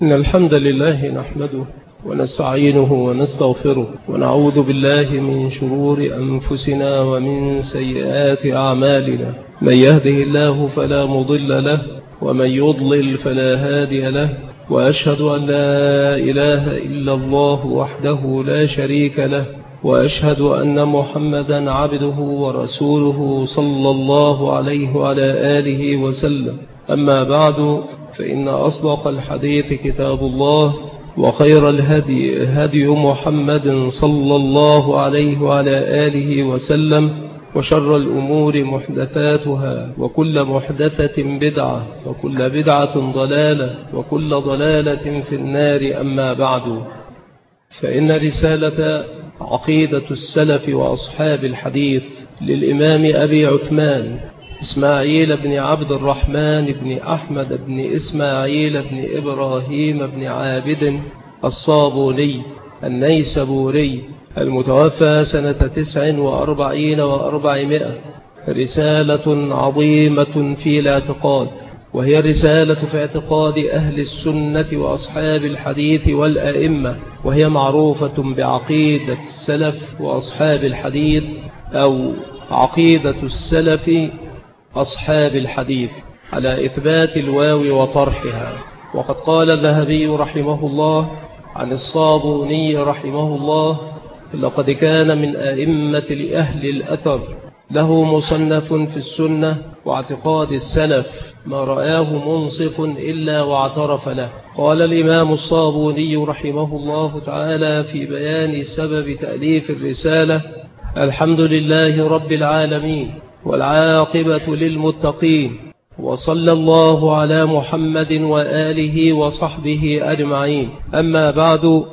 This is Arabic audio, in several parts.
إن الحمد لله نحمده ونستعينه ونستغفره ونعوذ بالله من شرور أنفسنا ومن سيئات أعمالنا. من يهده الله فلا مضل له ومن يضلل فلا هادي له، وأشهد أن لا إله إلا الله وحده لا شريك له، وأشهد أن محمدا عبده ورسوله صلى الله عليه وعلى آله وسلم. أما بعد، فإن أصدق الحديث كتاب الله، وخير الهدي هدي محمد صلى الله عليه وعلى آله وسلم، وشر الأمور محدثاتها، وكل محدثة بدعة، وكل بدعة ضلالة، وكل ضلالة في النار. أما بعد، فإن رسالة عقيدة السلف وأصحاب الحديث للإمام أبي عثمان إسماعيل بن عبد الرحمن بن أحمد بن إسماعيل بن إبراهيم بن عابد الصابوني النيسابوري المتوفى سنة 49 و400، رسالة عظيمة في الاعتقاد، وهي رسالة في اعتقاد أهل السنة وأصحاب الحديث والأئمة، وهي معروفة بعقيدة السلف وأصحاب الحديث، أو عقيدة السلف أصحاب الحديث، على إثبات الواو وطرحها. وقد قال الذهبي رحمه الله عن الصابوني رحمه الله: لقد كان من أئمة أهل الأثر له مصنف في السنة واعتقاد السلف ما رآه منصف إلا واعترف له. قال الإمام الصابوني رحمه الله تعالى في بيان سبب تأليف الرسالة: الحمد لله رب العالمين، والعاقبة للمتقين، وصلى الله على محمد وآله وصحبه أجمعين. أما بعد،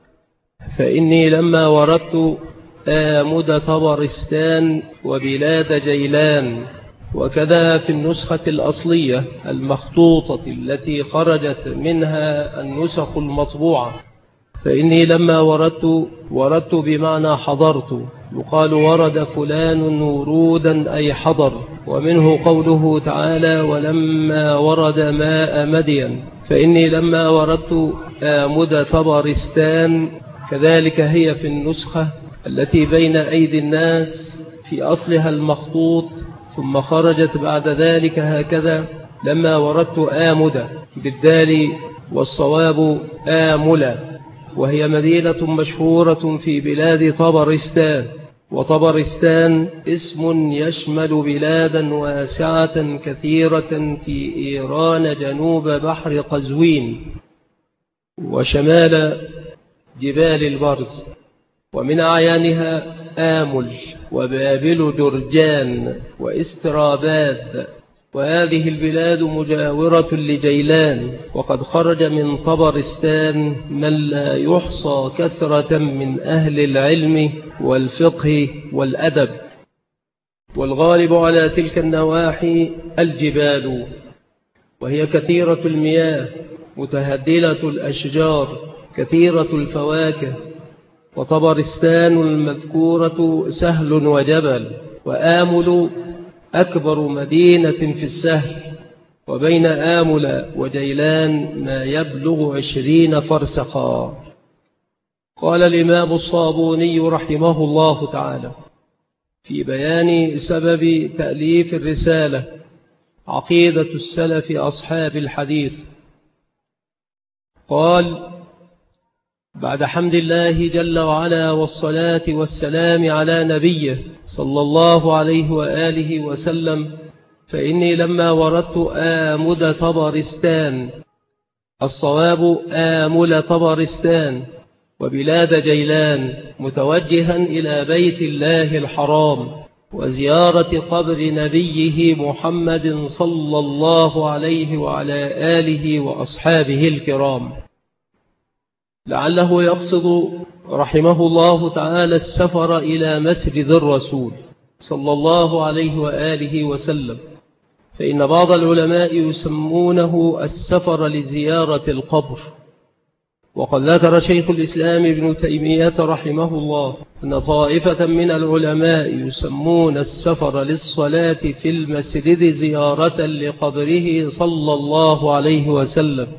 فإني لما وردت آمد طبرستان وبلاد جيلان، وكذا في النسخة الأصلية المخطوطة التي خرجت منها النسخ المطبوعة. فإني لما وردت بمعنى حضرت، يقال ورد فلان ورودا أي حضر، ومنه قوله تعالى: ولما ورد ماء مدين. فإني لما وردت آمد طبرستان، كذلك هي في النسخة التي بين أيدي الناس في أصلها المخطوط، ثم خرجت بعد ذلك هكذا: لما وردت آمد بالدال، والصواب آمل، وهي مدينة مشهورة في بلاد طبرستان. وطبرستان اسم يشمل بلادا واسعة كثيرة في إيران جنوب بحر قزوين وشمال جبال البرز، ومن أعيانها آمل وبابل جرجان وإستراباد. وهذه البلاد مجاورة لجيلان، وقد خرج من طبرستان من لا يحصى كثرة من أهل العلم والفقه والأدب، والغالب على تلك النواحي الجبال، وهي كثيرة المياه متهدلة الأشجار كثيرة الفواكه. وطبرستان المذكورة سهل وجبل، وآمل أكبر مدينة في السهل، وبين آمل وجيلان ما يبلغ 20 فرسخا. قال الإمام الصابوني رحمه الله تعالى في بيان سبب تأليف الرسالة عقيدة السلف أصحاب الحديث، قال: بعد حمد الله جل وعلا والصلاة والسلام على نبيه صلى الله عليه وآله وسلم، فإني لما وردت آمد طبرستان، الصواب آمل طبرستان وبلاد جيلان، متوجها إلى بيت الله الحرام وزيارة قبر نبيه محمد صلى الله عليه وعلى آله وأصحابه الكرام، لعله يقصد رحمه الله تعالى السفر إلى مسجد الرسول صلى الله عليه وآله وسلم، فإن بعض العلماء يسمونه السفر لزيارة القبر. وقد ذكر شيخ الإسلام ابن تيمية رحمه الله أن طائفة من العلماء يسمون السفر للصلاة في المسجد زيارة لقبره صلى الله عليه وسلم،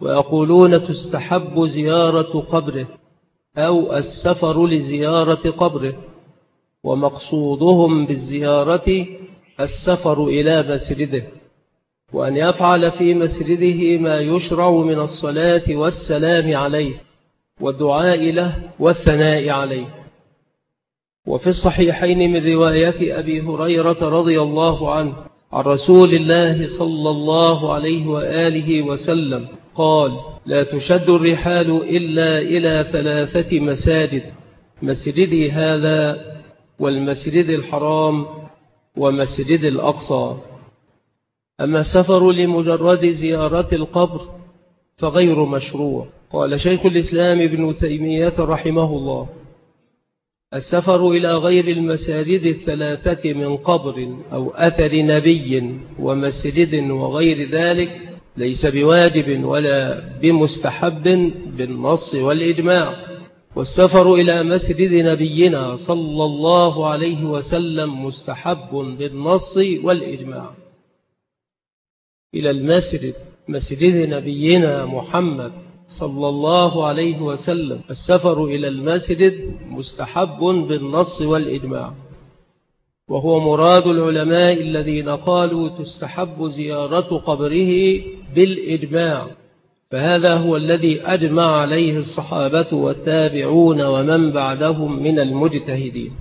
ويقولون تستحب زيارة قبره أو السفر لزيارة قبره، ومقصودهم بالزيارة السفر إلى مسجده، وأن يفعل في مسجده ما يشرع من الصلاة والسلام عليه والدعاء له والثناء عليه. وفي الصحيحين من رواية أبي هريرة رضي الله عنه عن رسول الله صلى الله عليه وآله وسلم قال: لا تشد الرحال إلا إلى 3 مساجد: مسجدي هذا، والمسجد الحرام، ومسجد الأقصى. أما السفر لمجرد زيارة القبر فغير مشروع. قال شيخ الإسلام ابن تيمية رحمه الله: السفر إلى غير المساجد 3 من قبر أو أثر نبي ومسجد وغير ذلك ليس بواجب ولا بمستحب بالنص والإجماع. والسفر إلى مسجد نبينا صلى الله عليه وسلم مستحب بالنص والإجماع. إلى المسجد، مسجد نبينا محمد صلى الله عليه وسلم، السفر إلى المسجد مستحب بالنص والإجماع، وهو مراد العلماء الذين قالوا تستحب زيارة قبره بالإجماع، فهذا هو الذي أجمع عليه الصحابة والتابعون ومن بعدهم من المجتهدين.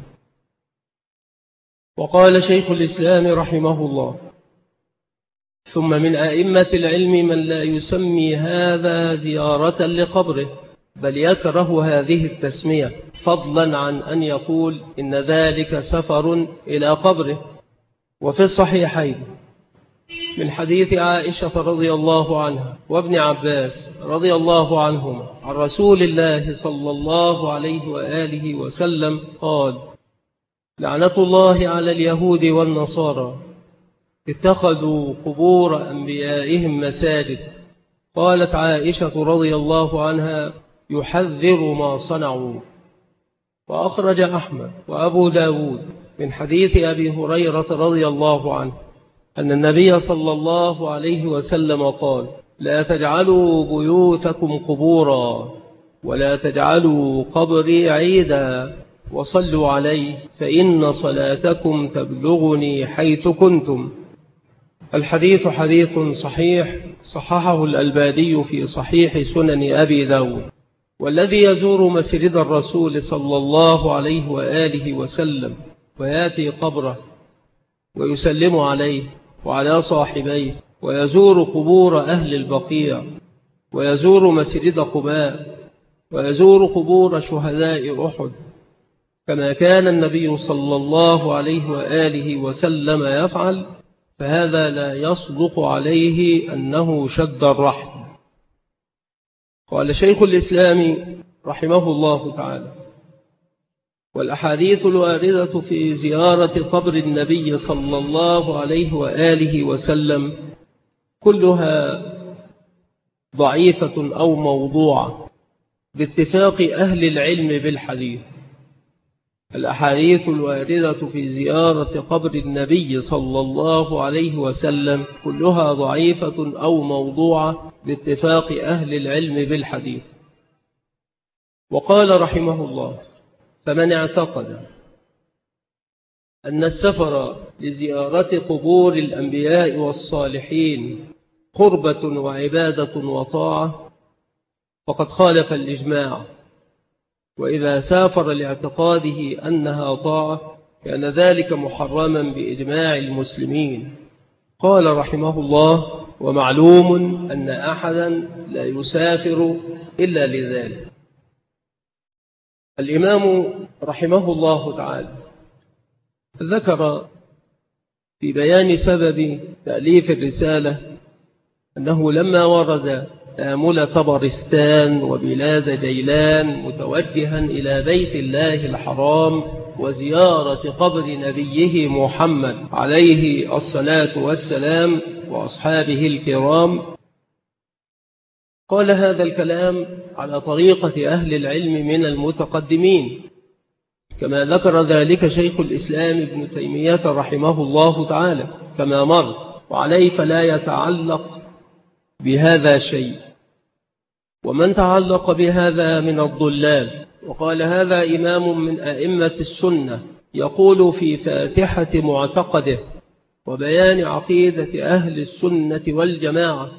وقال شيخ الإسلام رحمه الله: ثم من أئمة العلم من لا يسمي هذا زيارة لقبره، بل يكره هذه التسمية، فضلا عن أن يقول إن ذلك سفر إلى قبره. وفي الصحيحين من حديث عائشة رضي الله عنها وابن عباس رضي الله عنهما عن رسول الله صلى الله عليه وآله وسلم قال: لعنة الله على اليهود والنصارى، اتخذوا قبور أنبيائهم مساجد. قالت عائشة رضي الله عنها: يحذر ما صنعوا. وأخرج أحمد وأبو داود من حديث أبي هريرة رضي الله عنه أن النبي صلى الله عليه وسلم قال: لا تجعلوا بيوتكم قبورا، ولا تجعلوا قبري عيدا، وصلوا عليه فإن صلاتكم تبلغني حيث كنتم. الحديث حديث صحيح، صححه الألباني في صحيح سنن أبي داود. والذي يزور مسجد الرسول صلى الله عليه وآله وسلم ويأتي قبره ويسلم عليه وعلى صاحبيه، ويزور قبور أهل البقيع، ويزور مسجد قباء، ويزور قبور شهداء أحد، كما كان النبي صلى الله عليه وآله وسلم يفعل، فهذا لا يصدق عليه أنه شد الرحل. قال شيخ الإسلام رحمه الله تعالى: والأحاديث الواردة في زيارة قبر النبي صلى الله عليه وآله وسلم كلها ضعيفة أو موضوعة باتفاق أهل العلم بالحديث. الأحاديث الواردة في زيارة قبر النبي صلى الله عليه وسلم كلها ضعيفة أو موضوعة باتفاق أهل العلم بالحديث. وقال رحمه الله: فمن اعتقد أن السفر لزيارة قبور الأنبياء والصالحين قربة وعبادة وطاعة فقد خالف الإجماع، وإذا سافر لاعتقاده أنها طاعة كان ذلك محرما بإجماع المسلمين. قال رحمه الله: ومعلوم أن أحدا لا يسافر إلا لذلك. الإمام رحمه الله تعالى ذكر في بيان سبب تأليف الرسالة أنه لما ورد آمل طبرستان وبلاد جيلان متوجها إلى بيت الله الحرام وزيارة قبر نبيه محمد عليه الصلاة والسلام وأصحابه الكرام، قال هذا الكلام على طريقة أهل العلم من المتقدمين، كما ذكر ذلك شيخ الإسلام ابن تيمية رحمه الله تعالى كما مر، وعليه فلا يتعلق بهذا شيء. ومن تعلق بهذا من الضلال. وقال هذا إمام من أئمة السنة يقول في فاتحة معتقده وبيان عقيدة أهل السنة والجماعة،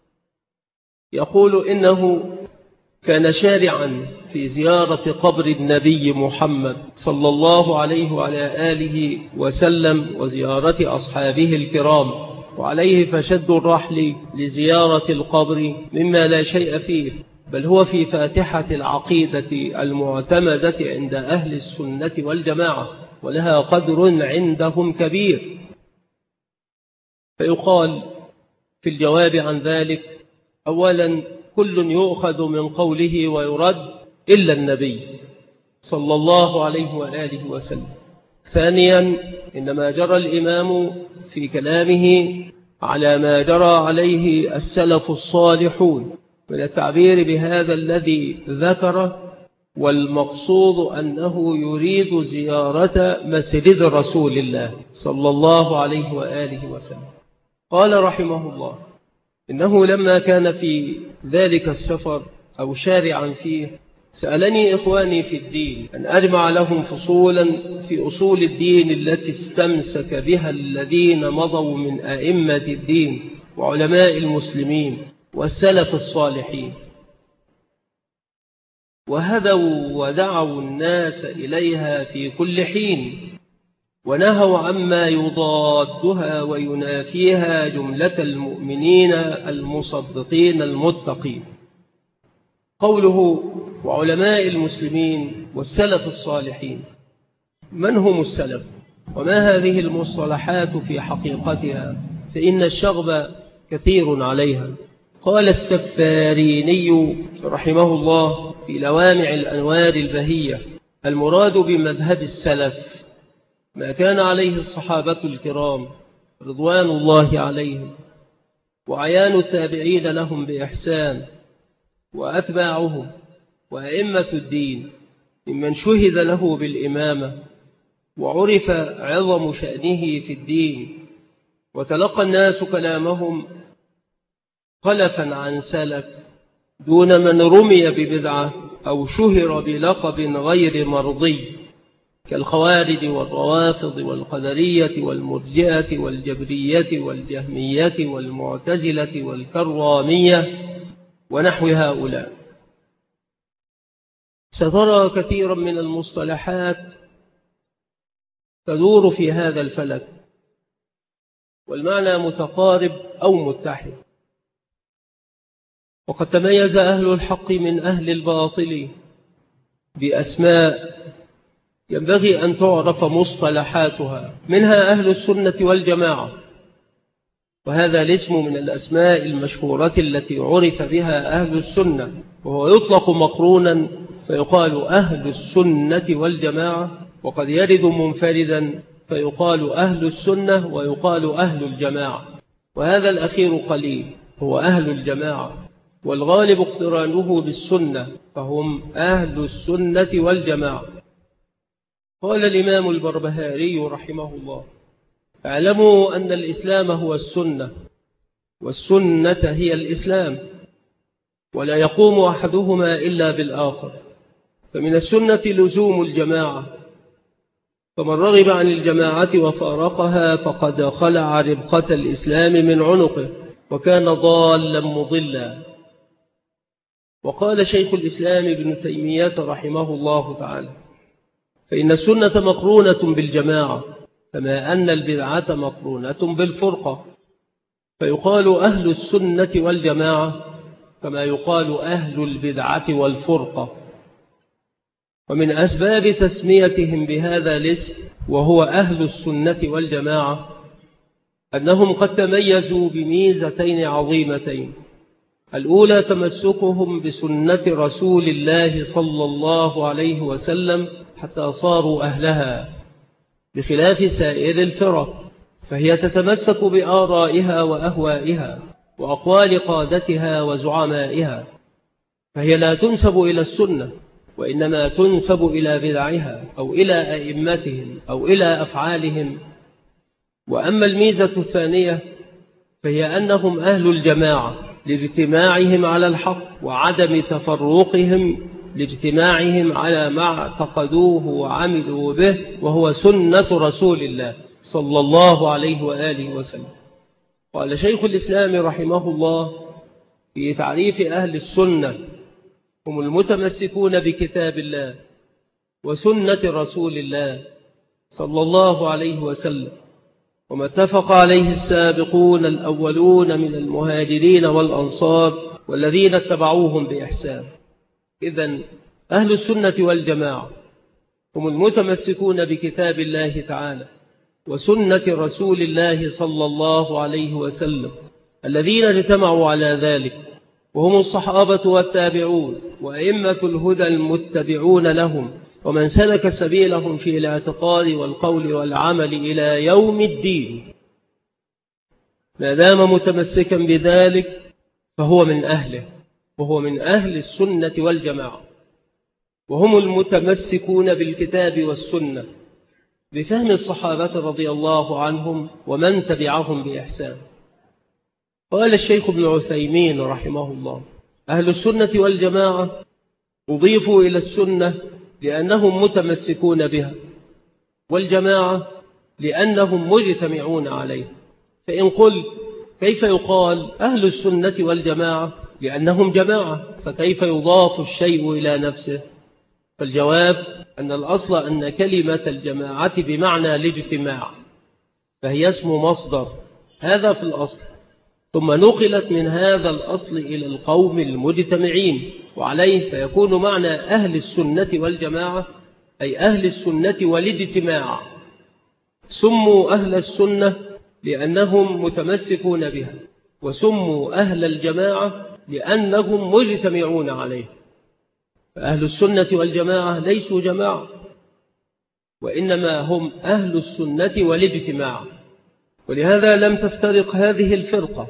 يقول إنه كان شارعا في زيارة قبر النبي محمد صلى الله عليه وعلى آله وسلم وزيارة أصحابه الكرام، وعليه فشد الرحل لزيارة القبر مما لا شيء فيه، بل هو في فاتحة العقيدة المعتمدة عند أهل السنة والجماعة، ولها قدر عندهم كبير. فيقال في الجواب عن ذلك: أولا، كل يؤخذ من قوله ويرد إلا النبي صلى الله عليه وآله وسلم. ثانيا، إنما جرى الإمام في كلامه على ما جرى عليه السلف الصالحون من التعبير بهذا الذي ذكره، والمقصود أنه يريد زيارة مسجد رسول الله صلى الله عليه وآله وسلم. قال رحمه الله: إنه لما كان في ذلك السفر أو شارعا فيه، سألني إخواني في الدين أن أجمع لهم فصولا في أصول الدين التي استمسك بها الذين مضوا من أئمة الدين وعلماء المسلمين والسلف الصالحين، وهدوا ودعوا الناس إليها في كل حين، ونهوا عما يضادها وينافيها جملة المؤمنين المصدقين المتقين. قوله وعلماء المسلمين والسلف الصالحين، من هم السلف؟ وما هذه المصطلحات في حقيقتها؟ فإن الشغب كثير عليها. قال السفاريني رحمه الله في لوامع الأنوار البهية: المراد بمذهب السلف ما كان عليه الصحابة الكرام رضوان الله عليهم، وعيان التابعين لهم بإحسان، وأتباعهم، وأئمة الدين ممن شهد له بالإمامة وعرف عظم شأنه في الدين، وتلقى الناس كلامهم خلفا عن سلف، دون من رمي ببدعة أو شهر بلقب غير مرضي كالخوارج والروافض والقدرية والمرجئة والجبرية والجهمية والمعتزلة والكرامية ونحو هؤلاء. سترى كثيرا من المصطلحات تدور في هذا الفلك، والمعنى متقارب أو متحد. وقد تميز أهل الحق من أهل الباطل بأسماء ينبغي أن تعرف مصطلحاتها، منها أهل السنة والجماعة، وهذا الاسم من الأسماء المشهورة التي عرف بها أهل السنة، وهو يطلق مقرونا فيقال أهل السنة والجماعة، وقد يرد منفردا فيقال أهل السنة ويقال أهل الجماعة، وهذا الأخير قليل، هو أهل الجماعة، والغالب اقترانه بالسنة، فهم أهل السنة والجماعة. قال الإمام البربهاري رحمه الله: اعلموا أن الإسلام هو السنة، والسنة هي الإسلام، ولا يقوم أحدهما إلا بالآخر، فمن السنة لزوم الجماعة، فمن رغب عن الجماعة وفارقها فقد خلع ربقة الإسلام من عنقه وكان ضالا مضلا. وقال شيخ الإسلام ابن تيمية رحمه الله تعالى: فإن السنة مقرونة بالجماعة، كما أن البدعة مقرونة بالفرقة، فيقال أهل السنة والجماعة كما يقال أهل البدعة والفرقة. ومن أسباب تسميتهم بهذا الاسم وهو أهل السنة والجماعة أنهم قد تميزوا بميزتين عظيمتين: الأولى تمسكهم بسنة رسول الله صلى الله عليه وسلم حتى صاروا أهلها، بخلاف سائر الفرق، فهي تتمسك بآرائها وأهوائها وأقوال قادتها وزعمائها، فهي لا تنسب إلى السنة، وإنما تنسب إلى بدعها أو إلى أئمتهم أو إلى أفعالهم. وأما الميزة الثانية فهي أنهم أهل الجماعة، لاجتماعهم على الحق وعدم تفرقهم لاجتماعهم على ما اعتقدوه وعملوا به، وهو سنة رسول الله صلى الله عليه وآله وسلم. قال شيخ الإسلام رحمه الله في تعريف أهل السنة: هم المتمسكون بكتاب الله وسنة رسول الله صلى الله عليه وسلم، وما اتفق عليه السابقون الأولون من المهاجرين والأنصار والذين اتبعوهم بإحسان. إذن أهل السنة والجماعة هم المتمسكون بكتاب الله تعالى وسنة رسول الله صلى الله عليه وسلم الذين اجتمعوا على ذلك، وهم الصحابة والتابعون وأئمة الهدى المتبعون لهم ومن سلك سبيلهم في الاعتقاد والقول والعمل إلى يوم الدين. ما دام متمسكا بذلك فهو من أهله، وهو من أهل السنة والجماعة، وهم المتمسكون بالكتاب والسنة بفهم الصحابة رضي الله عنهم ومن تبعهم بإحسان. قال الشيخ ابن عثيمين رحمه الله: أهل السنة والجماعة أضيفوا إلى السنة لأنهم متمسكون بها، والجماعة لأنهم مجتمعون عليه. فإن قلت كيف يقال أهل السنة والجماعة لأنهم جماعة، فكيف يضاف الشيء إلى نفسه؟ فالجواب أن الأصل أن كلمة الجماعة بمعنى الاجتماع، فهي اسم مصدر، هذا في الأصل، ثم نقلت من هذا الأصل إلى القوم المجتمعين، وعليه فيكون معنى أهل السنة والجماعة أي أهل السنة والاجتماع. سموا أهل السنة لأنهم متمسكون بها، وسموا أهل الجماعة لأنهم مجتمعون عليه. فأهل السنة والجماعة ليسوا جماعة، وإنما هم أهل السنة والاجتماع. ولهذا لم تفترق هذه الفرقة،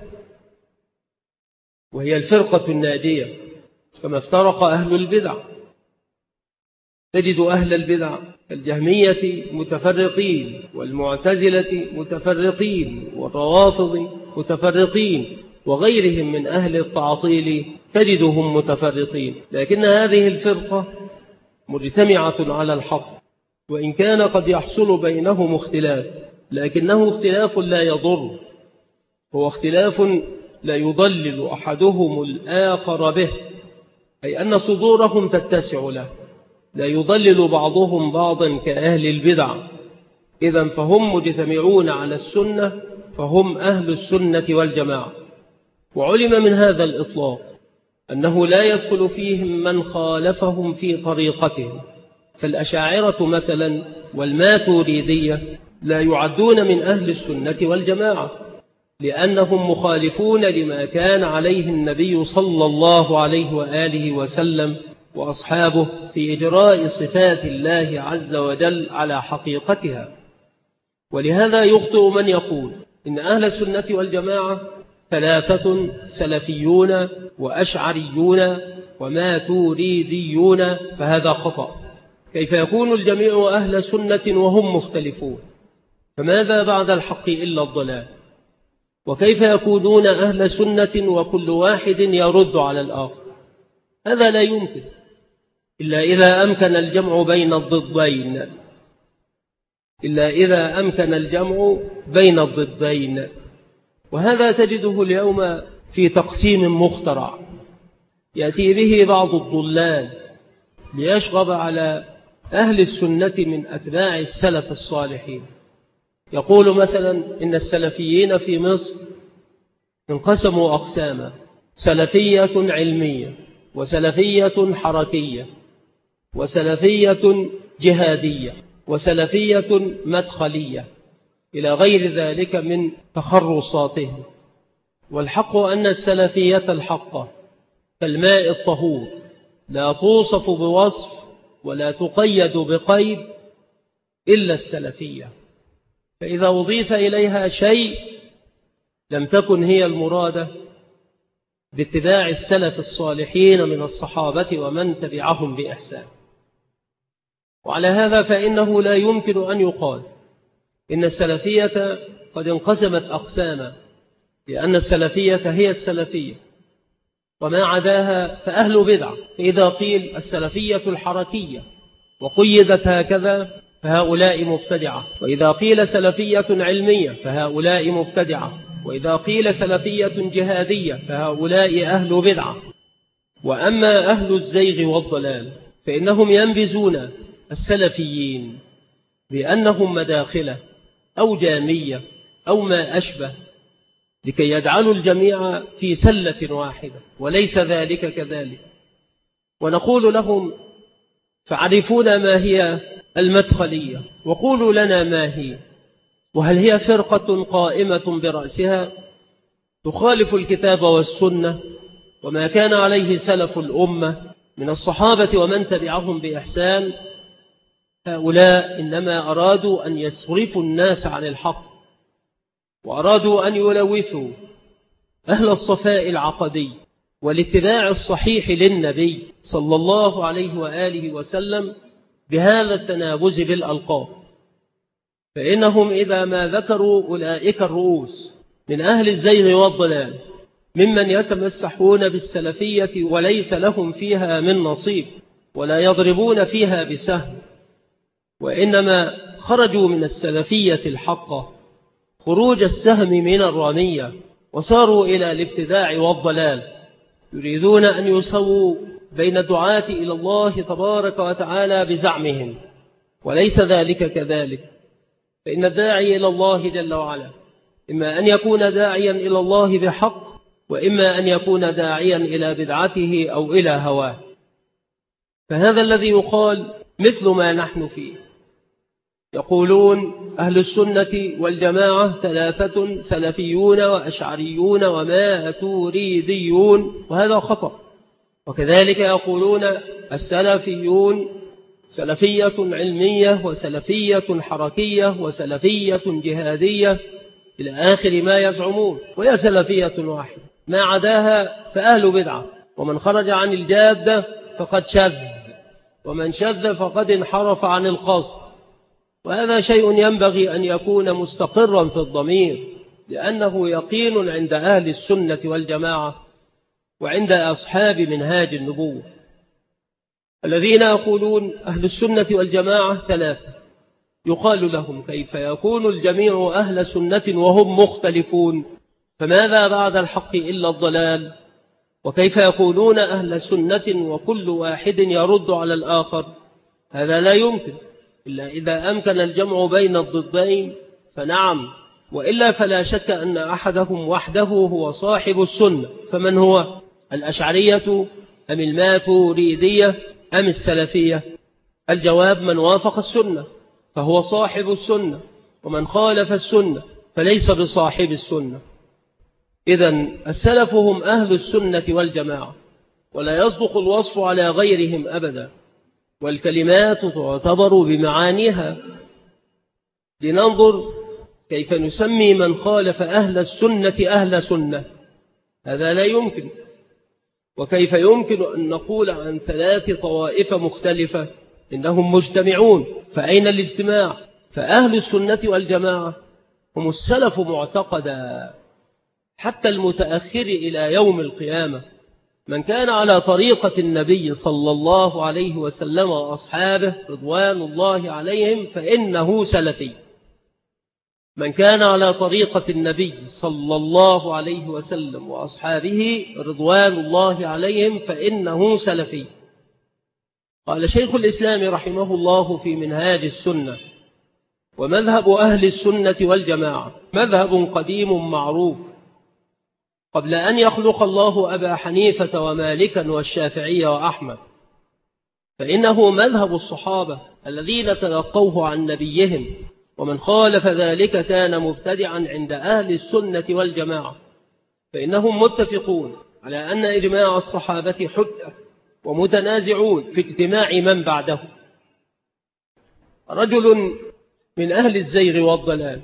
وهي الفرقة الناجية، كما افترق أهل البدع. تجد أهل البدع الجهمية متفرقين، والمعتزلة متفرقين، والروافض متفرقين، وغيرهم من أهل التعطيل تجدهم متفرقين، لكن هذه الفرقة مجتمعة على الحق، وإن كان قد يحصل بينهم اختلاف، لكنه اختلاف لا يضر، هو اختلاف لا يضلل أحدهم الآخر به، أي أن صدورهم تتسع له، لا يضلل بعضهم بعضا كأهل البدع. إذن فهم مجتمعون على السنة، فهم أهل السنة والجماعة. وعلم من هذا الإطلاق أنه لا يدخل فيهم من خالفهم في طريقتهم، فالأشاعرة مثلا والماتريدية لا يعدون من أهل السنة والجماعة، لأنهم مخالفون لما كان عليه النبي صلى الله عليه وآله وسلم وأصحابه في إجراء صفات الله عز وجل على حقيقتها. ولهذا يخطئ من يقول إن أهل السنة والجماعة ثلاثة: سلفيون وأشعريون وماتريديون، فهذا خطأ. كيف يكون الجميع أهل سنة وهم مختلفون؟ فماذا بعد الحق إلا الضلال؟ وكيف يكونون أهل سنة وكل واحد يرد على الآخر؟ هذا لا يمكن إلا إذا أمكن الجمع بين الضدين، وهذا تجده اليوم في تقسيم مخترع يأتي به بعض الضلال ليشغب على أهل السنة من أتباع السلف الصالحين. يقول مثلا إن السلفيين في مصر انقسموا أقساما: سلفية علمية، وسلفية حركية، وسلفية جهادية، وسلفية مدخلية، إلى غير ذلك من تخرصاتهم. والحق أن السلفية الحقة كالماء الطهور، لا توصف بوصف ولا تقيد بقيد إلا السلفية، فإذا أضيف إليها شيء لم تكن هي المرادة باتباع السلف الصالحين من الصحابة ومن تبعهم بإحسان. وعلى هذا فإنه لا يمكن أن يقال إن السلفية قد انقسمت أقساما، لأن السلفية هي السلفية، وما عداها فأهل بدعة. فإذا قيل السلفية الحركية وقيدت هكذا فهؤلاء مبتدعة، وإذا قيل سلفية علمية فهؤلاء مبتدعة، وإذا قيل سلفية جهادية فهؤلاء أهل بدعة. وأما أهل الزيغ والضلال فإنهم ينبذون السلفيين بأنهم مداخلة أو جامية أو ما أشبه لكي يجعلوا الجميع في سلة واحدة، وليس ذلك كذلك. ونقول لهم فعرفونا ما هي المدخلية، وقولوا لنا ما هي، وهل هي فرقة قائمة برأسها تخالف الكتاب والسنة وما كان عليه سلف الأمة من الصحابة ومن تبعهم بإحسان. هؤلاء إنما أرادوا أن يصرفوا الناس عن الحق، وأرادوا أن يلوثوا أهل الصفاء العقدي والاتباع الصحيح للنبي صلى الله عليه وآله وسلم بهذا التنابز بالألقاب. فإنهم إذا ما ذكروا أولئك الرؤوس من أهل الزيغ والضلال ممن يتمسحون بالسلفية وليس لهم فيها من نصيب ولا يضربون فيها بسهم، وإنما خرجوا من السلفية الحقة خروج السهم من الرمية وصاروا إلى الابتداع والضلال، يريدون أن يسووا بين الدعاة إلى الله تبارك وتعالى بزعمهم، وليس ذلك كذلك. فإن الداعي إلى الله جل وعلا إما أن يكون داعيا إلى الله بحق، وإما أن يكون داعيا إلى بدعته أو إلى هواه. فهذا الذي يقال مثل ما نحن فيه. يقولون أهل السنة والجماعة 3 سلفيون وأشعريون وماتريديون، وهذا خطأ. وكذلك يقولون السلفيون سلفية علمية وسلفية حركية وسلفية جهادية إلى آخر ما يزعمون، وهي سلفية واحدة، ما عداها فأهل بدعة. ومن خرج عن الجادة فقد شذ، ومن شذ فقد انحرف عن القصد. وهذا شيء ينبغي أن يكون مستقرا في الضمير، لأنه يقين عند أهل السنة والجماعة وعند أصحاب منهاج النبوة. الذين يقولون أهل السنة والجماعة 3 يقال لهم كيف يكون الجميع أهل سنة وهم مختلفون؟ فماذا بعد الحق إلا الضلال؟ وكيف يكونون أهل سنة وكل واحد يرد على الآخر؟ هذا لا يمكن إلا إذا أمكن الجمع بين الضدين، فنعم، وإلا فلا شك أن أحدهم وحده هو صاحب السنة. فمن هو؟ الأشعرية أم الماتريدية أم السلفية؟ الجواب من وافق السنة فهو صاحب السنة، ومن خالف السنة فليس بصاحب السنة. إذن السلف هم أهل السنة والجماعة، ولا يصدق الوصف على غيرهم أبدا، والكلمات تعتبر بمعانيها. لننظر كيف نسمي من خالف أهل السنة أهل سنة، هذا لا يمكن. وكيف يمكن أن نقول عن 3 طوائف مختلفة إنهم مجتمعون؟ فأين الاجتماع؟ فأهل السنة والجماعة هم السلف معتقدا حتى المتأخر إلى يوم القيامة. من كان على طريقة النبي صلى الله عليه وسلم وأصحابه رضوان الله عليهم فإنه سلفي. من كان على طريقة النبي صلى الله عليه وسلم وأصحابه رضوان الله عليهم فإنه سلفي. قال شيخ الإسلام رحمه الله في منهاج السنة: ومذهب أهل السنة والجماعة مذهب قديم معروف قبل أن يخلق الله أبا حنيفة ومالكا والشافعي وأحمد، فإنه مذهب الصحابة الذين تلقوه عن نبيهم، ومن خالف ذلك كان مبتدعا عند أهل السنة والجماعة، فإنهم متفقون على أن إجماع الصحابة حجة، ومتنازعون في اجتماع من بعده. رجل من أهل الزيغ والضلال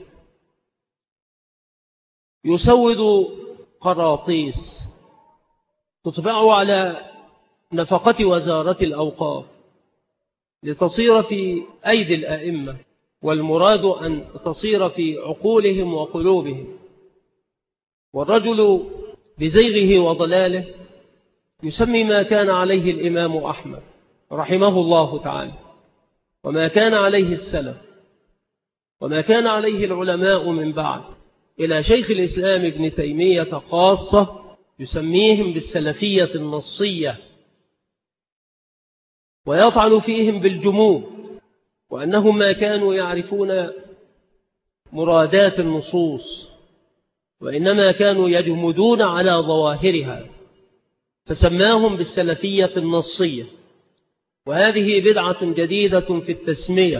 يسود قراطيس تطبع على نفقة وزارة الأوقاف لتصير في أيدي الأئمة، والمراد أن تصير في عقولهم وقلوبهم. والرجل بزيغه وضلاله يسمي ما كان عليه الإمام أحمد رحمه الله تعالى، وما كان عليه السلف، وما كان عليه العلماء من بعد، إلى شيخ الإسلام ابن تيمية خاصة يسميهم بالسلفية النصية، ويطعن فيهم بالجمود، وأنهم ما كانوا يعرفون مرادات النصوص، وإنما كانوا يجمدون على ظواهرها، فسماهم بالسلفية النصية. وهذه بدعة جديدة في التسمية.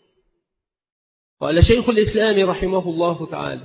قال شيخ الإسلام رحمه الله تعالى: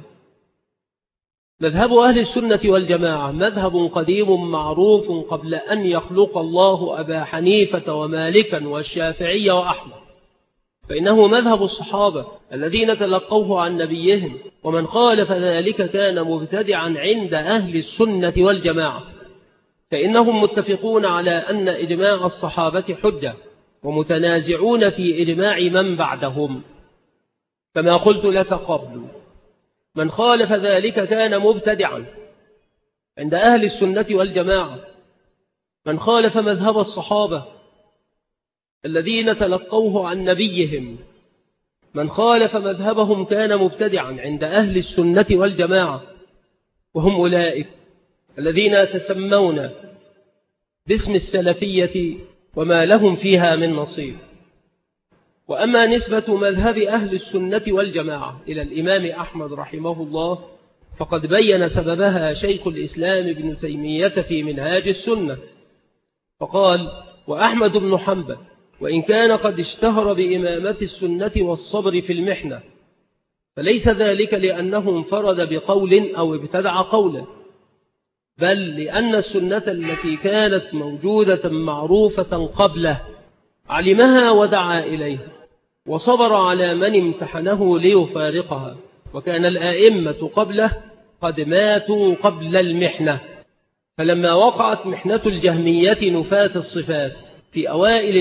مذهب أهل السنة والجماعة مذهب قديم معروف قبل أن يخلق الله أبا حنيفة ومالكا والشافعي وأحمد، فإنه مذهب الصحابة الذين تلقوه عن نبيهم، ومن خالف ذلك كان مبتدعا عند أهل السنة والجماعة، فإنهم متفقون على أن إجماع الصحابة حجة، ومتنازعون في إجماع من بعدهم. كما قلت لك قبل، من خالف ذلك كان مبتدعا عند أهل السنة والجماعة. من خالف مذهب الصحابة الذين تلقوه عن نبيهم، من خالف مذهبهم كان مبتدعا عند أهل السنة والجماعة، وهم أولئك الذين يتسمون باسم السلفية وما لهم فيها من نصيب. وأما نسبة مذهب أهل السنة والجماعة إلى الإمام أحمد رحمه الله، فقد بين سببها شيخ الإسلام ابن تيمية في منهاج السنة، فقال: وأحمد بن حنبل وإن كان قد اشتهر بإمامة السنة والصبر في المحنة، فليس ذلك لأنه انفرد بقول أو ابتدع قولا، بل لأن السنة التي كانت موجودة معروفة قبله علمها ودعا إليها، وصبر على من امتحنه ليفارقها. وكان الآئمة قبله قد ماتوا قبل المحنة، فلما وقعت محنة الجهمية نفاة الصفات في أوائل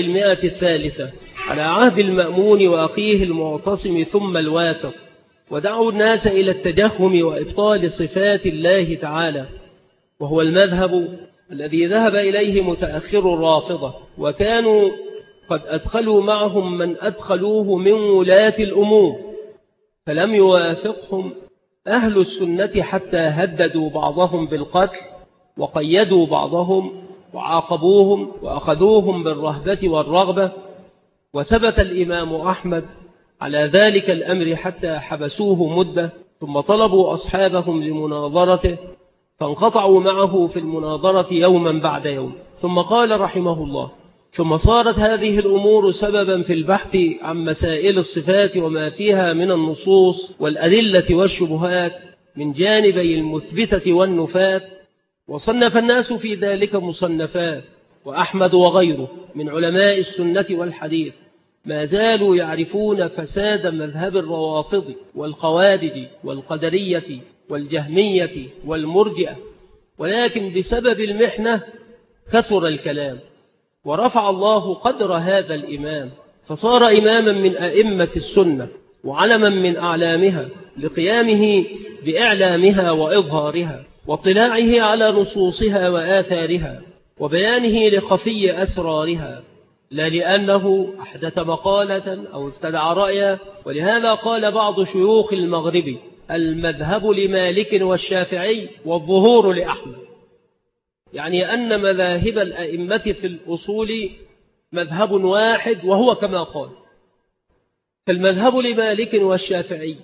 103 على عهد المأمون وأخيه المعتصم ثم الواثق، ودعوا الناس إلى التجهم وإبطال صفات الله تعالى، وهو المذهب الذي ذهب إليه متأخر الرافضة، وكانوا قد أدخلوا معهم من أدخلوه من ولاة الأمور، فلم يوافقهم أهل السنة حتى هددوا بعضهم بالقتل، وقيدوا بعضهم، وعاقبوهم، وأخذوهم بالرهبة والرغبة. وثبت الإمام أحمد على ذلك الأمر حتى حبسوه مدة، ثم طلبوا أصحابهم لمناظرته، فانقطعوا معه في المناظرة يوما بعد يوم. ثم قال رحمه الله: ثم صارت هذه الأمور سببا في البحث عن مسائل الصفات وما فيها من النصوص والأدلة والشبهات من جانبي المثبتة والنفاة، وصنف الناس في ذلك مصنفات. وأحمد وغيره من علماء السنة والحديث ما زالوا يعرفون فساد مذهب الروافض والخوارج والقدرية والجهمية والمرجئة، ولكن بسبب المحنة كثر الكلام، ورفع الله قدر هذا الإمام، فصار إماما من أئمة السنة وعلما من أعلامها، لقيامه بإعلامها وإظهارها، واطلاعه على نصوصها وآثارها، وبيانه لخفي أسرارها، لا لأنه أحدث مقالة أو ابتدع رأيا. ولهذا قال بعض شيوخ المغرب: المذهب لمالك والشافعي والظهور لأحمد، يعني أن مذاهب الأئمة في الأصول مذهب واحد، وهو كما قال. فالمذهب لمالك والشافعي،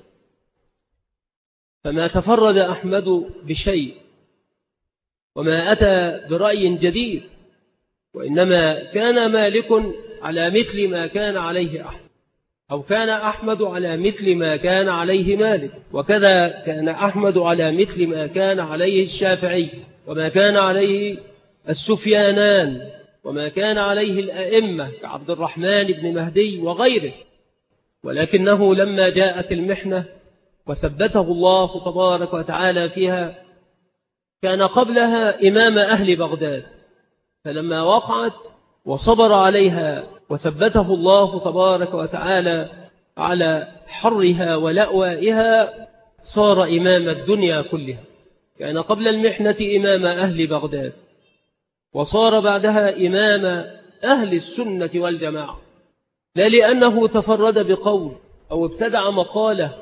فما تفرد أحمد بشيء وما أتى برأي جديد، وإنما كان مالك على مثل ما كان عليه أحمد، أو كان أحمد على مثل ما كان عليه مالك، وكذا كان أحمد على مثل ما كان عليه الشافعي، وما كان عليه السفيانان، وما كان عليه الأئمة كعبد الرحمن بن مهدي وغيره. ولكنه لما جاءت المحنة وثبته الله تبارك وتعالى فيها، كان قبلها إمام أهل بغداد، فلما وقعت وصبر عليها وثبته الله تبارك وتعالى على حرها ولأوائها، صار إمام الدنيا كلها. كان قبل المحنة إمام أهل بغداد، وصار بعدها إمام أهل السنة والجماعة، لا لأنه تفرد بقول أو ابتدع مقالة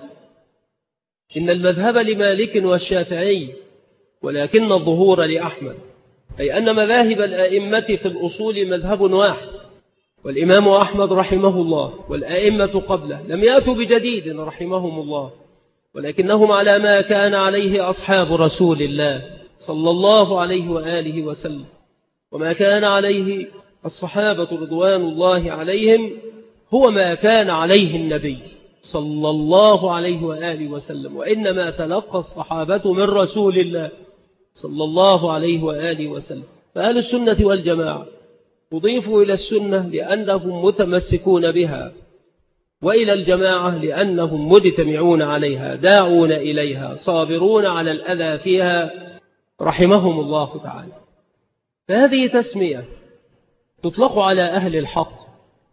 إن المذهب لمالك والشافعي، ولكن الظهور لأحمد، أي أن مذاهب الآئمة في الأصول مذهب واحد، والإمام أحمد رحمه الله والآئمة قبله لم يأتوا بجديد رحمهم الله، ولكنهم على ما كان عليه أصحاب رسول الله صلى الله عليه وآله وسلم، وما كان عليه الصحابة رضوان الله عليهم هو ما كان عليه النبي صلى الله عليه وآله وسلم، وإنما تلقى الصحابة من رسول الله صلى الله عليه وآله وسلم. فأهل السنة والجماعة أضيفوا إلى السنة لأنهم متمسكون بها، وإلى الجماعة لأنهم مجتمعون عليها داعون إليها صابرون على الأذى فيها رحمهم الله تعالى. فهذه تسمية تطلق على أهل الحق،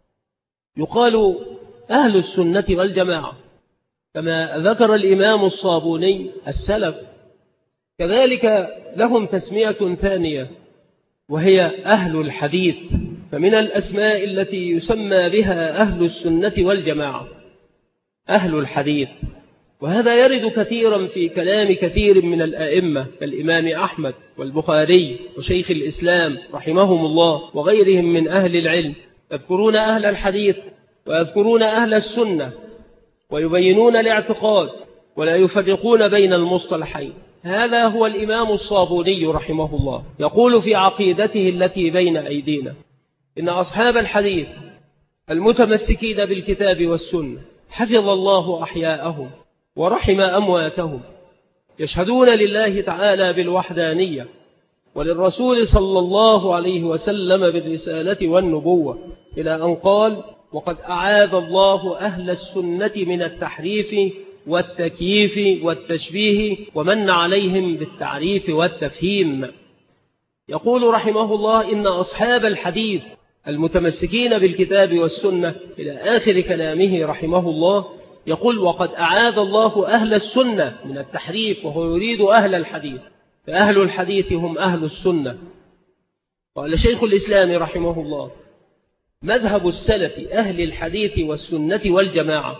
يقال أهل السنة والجماعة كما ذكر الإمام الصابوني السلف، كذلك لهم تسمية ثانية وهي أهل الحديث، فمن الأسماء التي يسمى بها أهل السنة والجماعة أهل الحديث، وهذا يرد كثيرا في كلام كثير من الأئمة كالإمام أحمد والبخاري وشيخ الإسلام رحمهم الله وغيرهم من أهل العلم، يذكرون أهل الحديث ويذكرون أهل السنة ويبينون الاعتقاد ولا يفرقون بين المصطلحين. هذا هو الإمام الصابوني رحمه الله، يقول في عقيدته التي بين أيدينا: إن أصحاب الحديث المتمسكين بالكتاب والسنة حفظ الله أحياءهم ورحم أمواتهم، يشهدون لله تعالى بالوحدانية وللرسول صلى الله عليه وسلم بالرسالة والنبوة، إلى أن قال: وقد أعاذ الله أهل السنة من التحريف والتكييف والتشبيه ومن عليهم بالتعريف والتفهيم. يقول رحمه الله: إن أصحاب الحديث المتمسكين بالكتاب والسنة، إلى آخر كلامه رحمه الله، يقول: وقد أعاذ الله أهل السنة من التحريف، وهو يريد أهل الحديث، فأهل الحديث هم أهل السنة. قال شيخ الإسلام رحمه الله: مذهب السلف أهل الحديث والسنة والجماعة.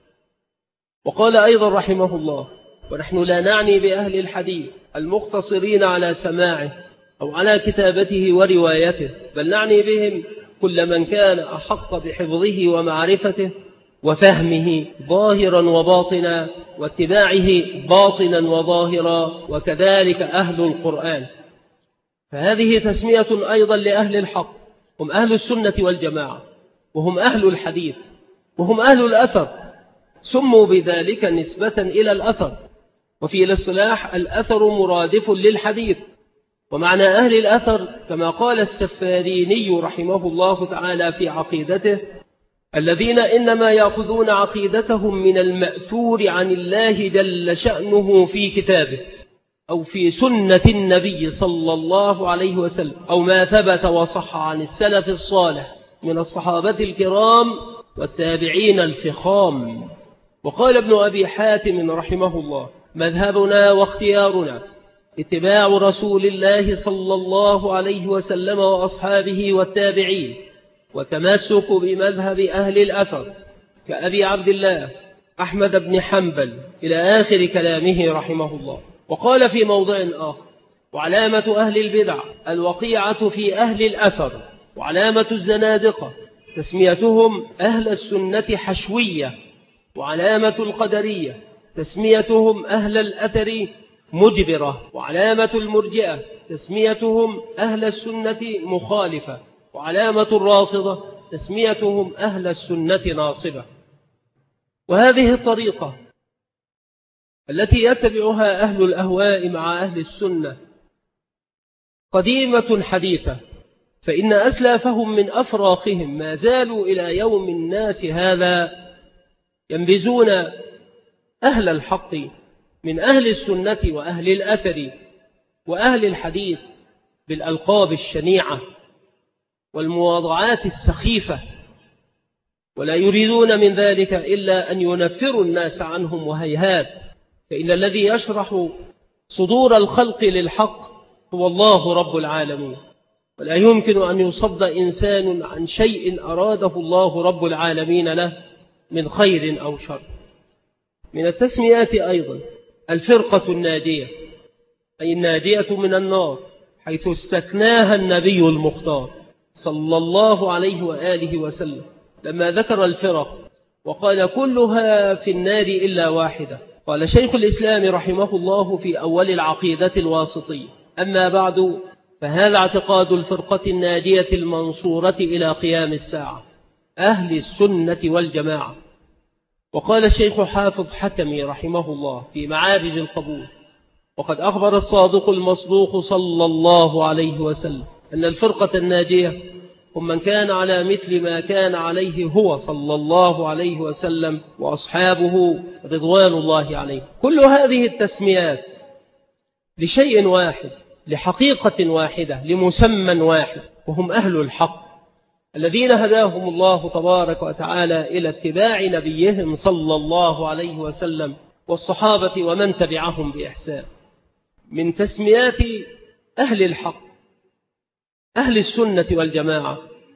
وقال أيضا رحمه الله: ونحن لا نعني بأهل الحديث المقتصرين على سماعه أو على كتابته وروايته، بل نعني بهم كل من كان أحق بحفظه ومعرفته وفهمه ظاهرا وباطنا واتباعه باطنا وظاهرا، وكذلك أهل القرآن. فهذه تسمية أيضا لأهل الحق، هم أهل السنة والجماعة، وهم أهل الحديث، وهم أهل الأثر، سموا بذلك نسبة إلى الأثر. وفي الاصطلاح الأثر مرادف للحديث، ومعنى أهل الأثر كما قال السفاريني رحمه الله تعالى في عقيدته: الذين إنما يأخذون عقيدتهم من المأثور عن الله جل شأنه في كتابه أو في سنة النبي صلى الله عليه وسلم، أو ما ثبت وصح عن السلف الصالح من الصحابة الكرام والتابعين الفخام. وقال ابن أبي حاتم رحمه الله: مذهبنا واختيارنا اتباع رسول الله صلى الله عليه وسلم وأصحابه والتابعين، وتمسك بمذهب أهل الأثر كأبي عبد الله أحمد بن حنبل، إلى آخر كلامه رحمه الله. وقال في موضع آخر: وعلامة أهل البدع الوقيعة في أهل الأثر، وعلامة الزنادقة تسميتهم أهل السنة حشوية، وعلامة القدرية تسميتهم أهل الأثر مجبرة، وعلامة المرجئة تسميتهم أهل السنة مخالفة، وعلامة الرافضة تسميتهم أهل السنة ناصبة. وهذه الطريقة التي يتبعها أهل الأهواء مع أهل السنة قديمة حديثة، فإن أسلافهم من أفراقهم ما زالوا إلى يوم الناس هذا ينبذون أهل الحق من أهل السنة وأهل الأثر وأهل الحديث بالألقاب الشنيعة والمواضعات السخيفة، ولا يريدون من ذلك إلا أن ينفروا الناس عنهم، وهيهات، فإن الذي يشرح صدور الخلق للحق هو الله رب العالمين، ولا يمكن أن يصد إنسان عن شيء أراده الله رب العالمين له من خير أو شر. من التسميات أيضا الفرقة الناجية، أي الناجية من النار، حيث استثناها النبي المختار صلى الله عليه وآله وسلم لما ذكر الفرق وقال كلها في النار إلا واحدة. قال شيخ الإسلام رحمه الله في أول العقيدة الواسطية: أما بعد، فهذا اعتقاد الفرقة الناجية المنصورة إلى قيام الساعة، أهل السنة والجماعة. وقال الشيخ حافظ حكمي رحمه الله في معارج القبول: وقد أخبر الصادق المصدوق صلى الله عليه وسلم أن الفرقة الناجية هم من كان على مثل ما كان عليه هو صلى الله عليه وسلم وأصحابه رضوان الله عليه. كل هذه التسميات لشيء واحد، لحقيقة واحدة، لمسمى واحد، وهم أهل الحق الذين هداهم الله تبارك وتعالى إلى اتباع نبيهم صلى الله عليه وسلم والصحابة ومن تبعهم بإحسان. من تسميات أهل الحق أهل السنة والجماعة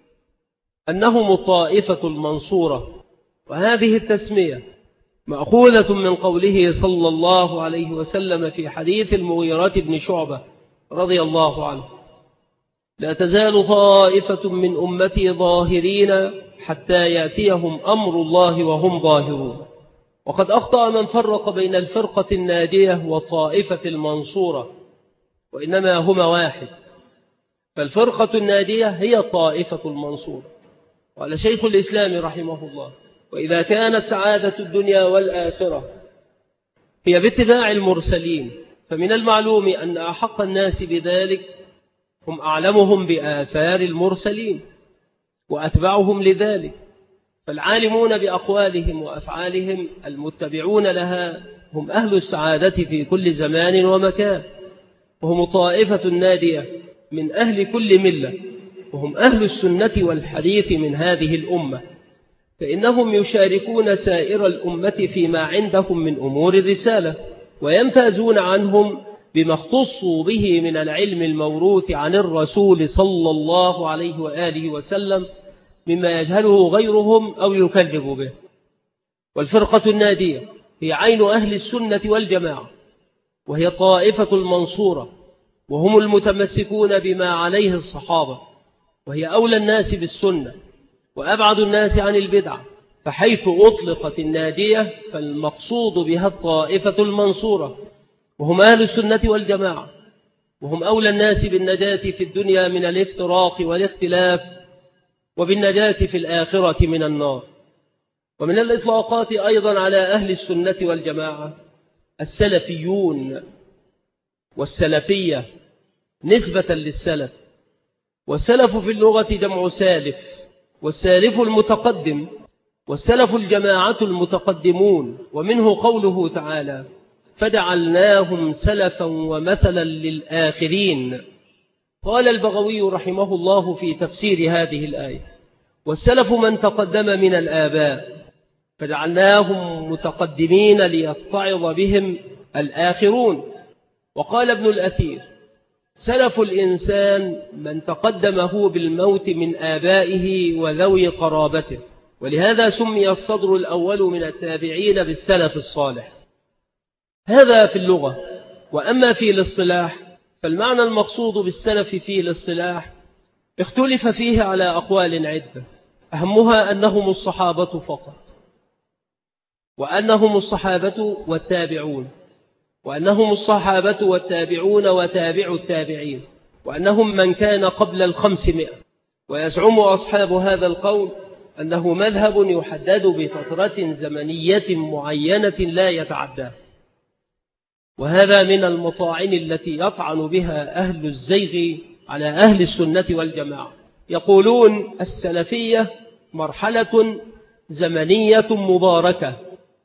أنهم الطائفة المنصورة، وهذه التسمية مأخوذة من قوله صلى الله عليه وسلم في حديث المغيرة بن شعبة رضي الله عنه: لا تزال طائفة من أمتي ظاهرين حتى يأتيهم أمر الله وهم ظاهرون. وقد أخطأ من فرق بين الفرقة الناجية والطائفة المنصورة، وإنما هما واحد، فالفرقة الناجية هي الطائفة المنصورة. قال شيخ الإسلام رحمه الله: وإذا كانت سعادة الدنيا والآخرة هي باتباع المرسلين، فمن المعلوم أن أحق الناس بذلك هم أعلمهم بآثار المرسلين وأتبعهم لذلك، فالعالمون بأقوالهم وأفعالهم المتبعون لها هم أهل السعادة في كل زمان ومكان، وهم طائفة النادية من أهل كل ملة، وهم أهل السنة والحديث من هذه الأمة، فإنهم يشاركون سائر الأمة فيما عندهم من أمور الرسالة، ويمتازون عنهم بما اختصوا به من العلم الموروث عن الرسول صلى الله عليه وآله وسلم مما يجهله غيرهم أو يكذب به. والفرقة النادية هي عين أهل السنة والجماعة، وهي طائفة المنصورة، وهم المتمسكون بما عليه الصحابة، وهي أولى الناس بالسنة وأبعد الناس عن البدعة، فحيث أطلقت النادية فالمقصود بها الطائفة المنصورة، وهم أهل السنة والجماعة، وهم أولى الناس بالنجاة في الدنيا من الافتراق والاختلاف، وبالنجاة في الآخرة من النار. ومن الإطلاقات أيضا على أهل السنة والجماعة السلفيون والسلفية نسبة للسلف، والسلف في اللغة جمع سالف، والسالف المتقدم، والسلف الجماعة المتقدمون، ومنه قوله تعالى: فجعلناهم سلفا ومثلا للآخرين. قال البغوي رحمه الله في تفسير هذه الآية: والسلف من تقدم من الآباء، فجعلناهم متقدمين ليتعظ بهم الآخرون. وقال ابن الأثير: سلف الإنسان من تقدمه بالموت من آبائه وذوي قرابته، ولهذا سمي الصدر الأول من التابعين بالسلف الصالح. هذا في اللغة. وأما في الاصطلاح فالمعنى المقصود بالسلف في الاصطلاح اختلف فيه على أقوال عدة، أهمها أنهم الصحابة فقط، وأنهم الصحابة والتابعون، وأنهم الصحابة والتابعون وتابع التابعين، وأنهم من كان قبل 500. ويزعم أصحاب هذا القول أنه مذهب يحدد بفترة زمنية معينة لا يتعداه، وهذا من المطاعن التي يطعن بها أهل الزيغ على أهل السنة والجماعة. يقولون السلفية مرحلة زمنية مباركة،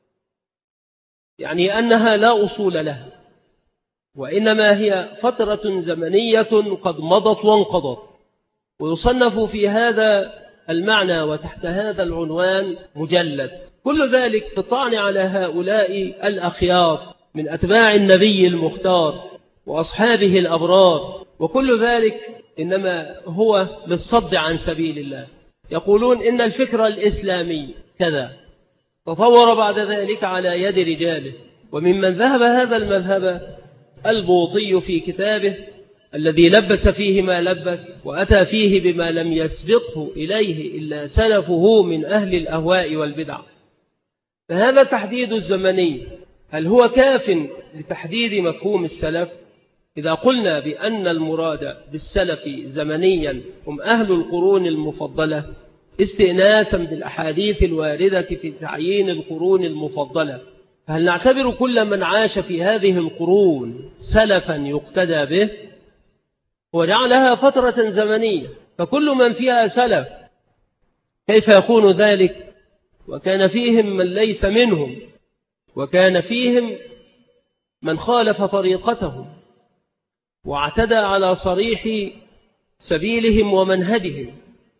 يعني أنها لا أصول لها، وإنما هي فترة زمنية قد مضت وانقضت. ويصنف في هذا المعنى وتحت هذا العنوان مجلد. كل ذلك في الطعن على هؤلاء الأخيار من أتباع النبي المختار وأصحابه الأبرار، وكل ذلك إنما هو للصد عن سبيل الله. يقولون إن الفكر الإسلامي كذا، تطور بعد ذلك على يد رجاله. وممن ذهب هذا المذهب البوطي في كتابه الذي لبس فيه ما لبس وأتى فيه بما لم يسبقه إليه إلا سلفه من أهل الأهواء والبدع. فهذا التحديد الزمني هل هو كاف لتحديد مفهوم السلف؟ إذا قلنا بأن المراد بالسلف زمنيا هم أهل القرون المفضلة استئناسا بالأحاديث الواردة في تعيين القرون المفضلة، فهل نعتبر كل من عاش في هذه القرون سلفا يقتدى به؟ وجعلها فترة زمنية، فكل من فيها سلف كيف يكون ذلك؟ وكان فيهم من ليس منهم، وكان فيهم من خالف طريقتهم واعتدى على صريح سبيلهم ومنهجهم.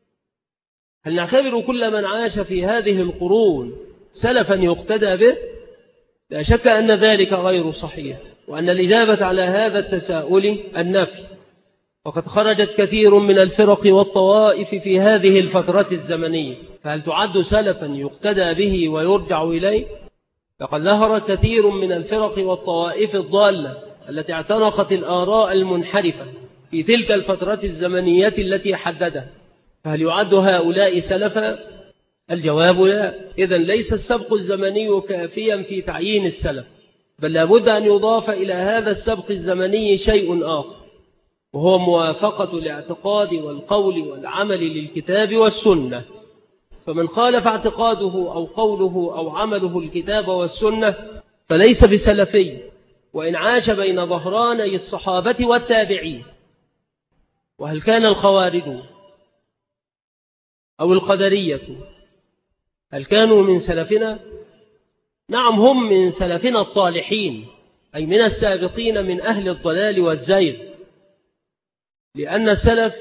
هل نعتبر كل من عاش في هذه القرون سلفا يقتدى به؟ لا شك أن ذلك غير صحيح، وأن الإجابة على هذا التساؤل النفي. وقد خرجت كثير من الفرق والطوائف في هذه الفترة الزمنية، فهل تعد سلفا يقتدى به ويرجع إليه؟ لقد ظهر كثير من الفرق والطوائف الضالة التي اعتنقت الآراء المنحرفة في تلك الفترة الزمنية التي حددها، فهل يعد هؤلاء سلفا؟ الجواب لا. إذن ليس السبق الزمني كافيا في تعيين السلف، بل لابد أن يضاف إلى هذا السبق الزمني شيء آخر، وهو موافقة الاعتقاد والقول والعمل للكتاب والسنة. فمن خالف اعتقاده أو قوله أو عمله الكتاب والسنة فليس بسلفي، وإن عاش بين ظهراني الصحابة والتابعين. وهل كان الخوارج أو القدرية هل كانوا من سلفنا؟ نعم، هم من سلفنا الطالحين، أي من السابقين من أهل الضلال والزيغ، لأن السلف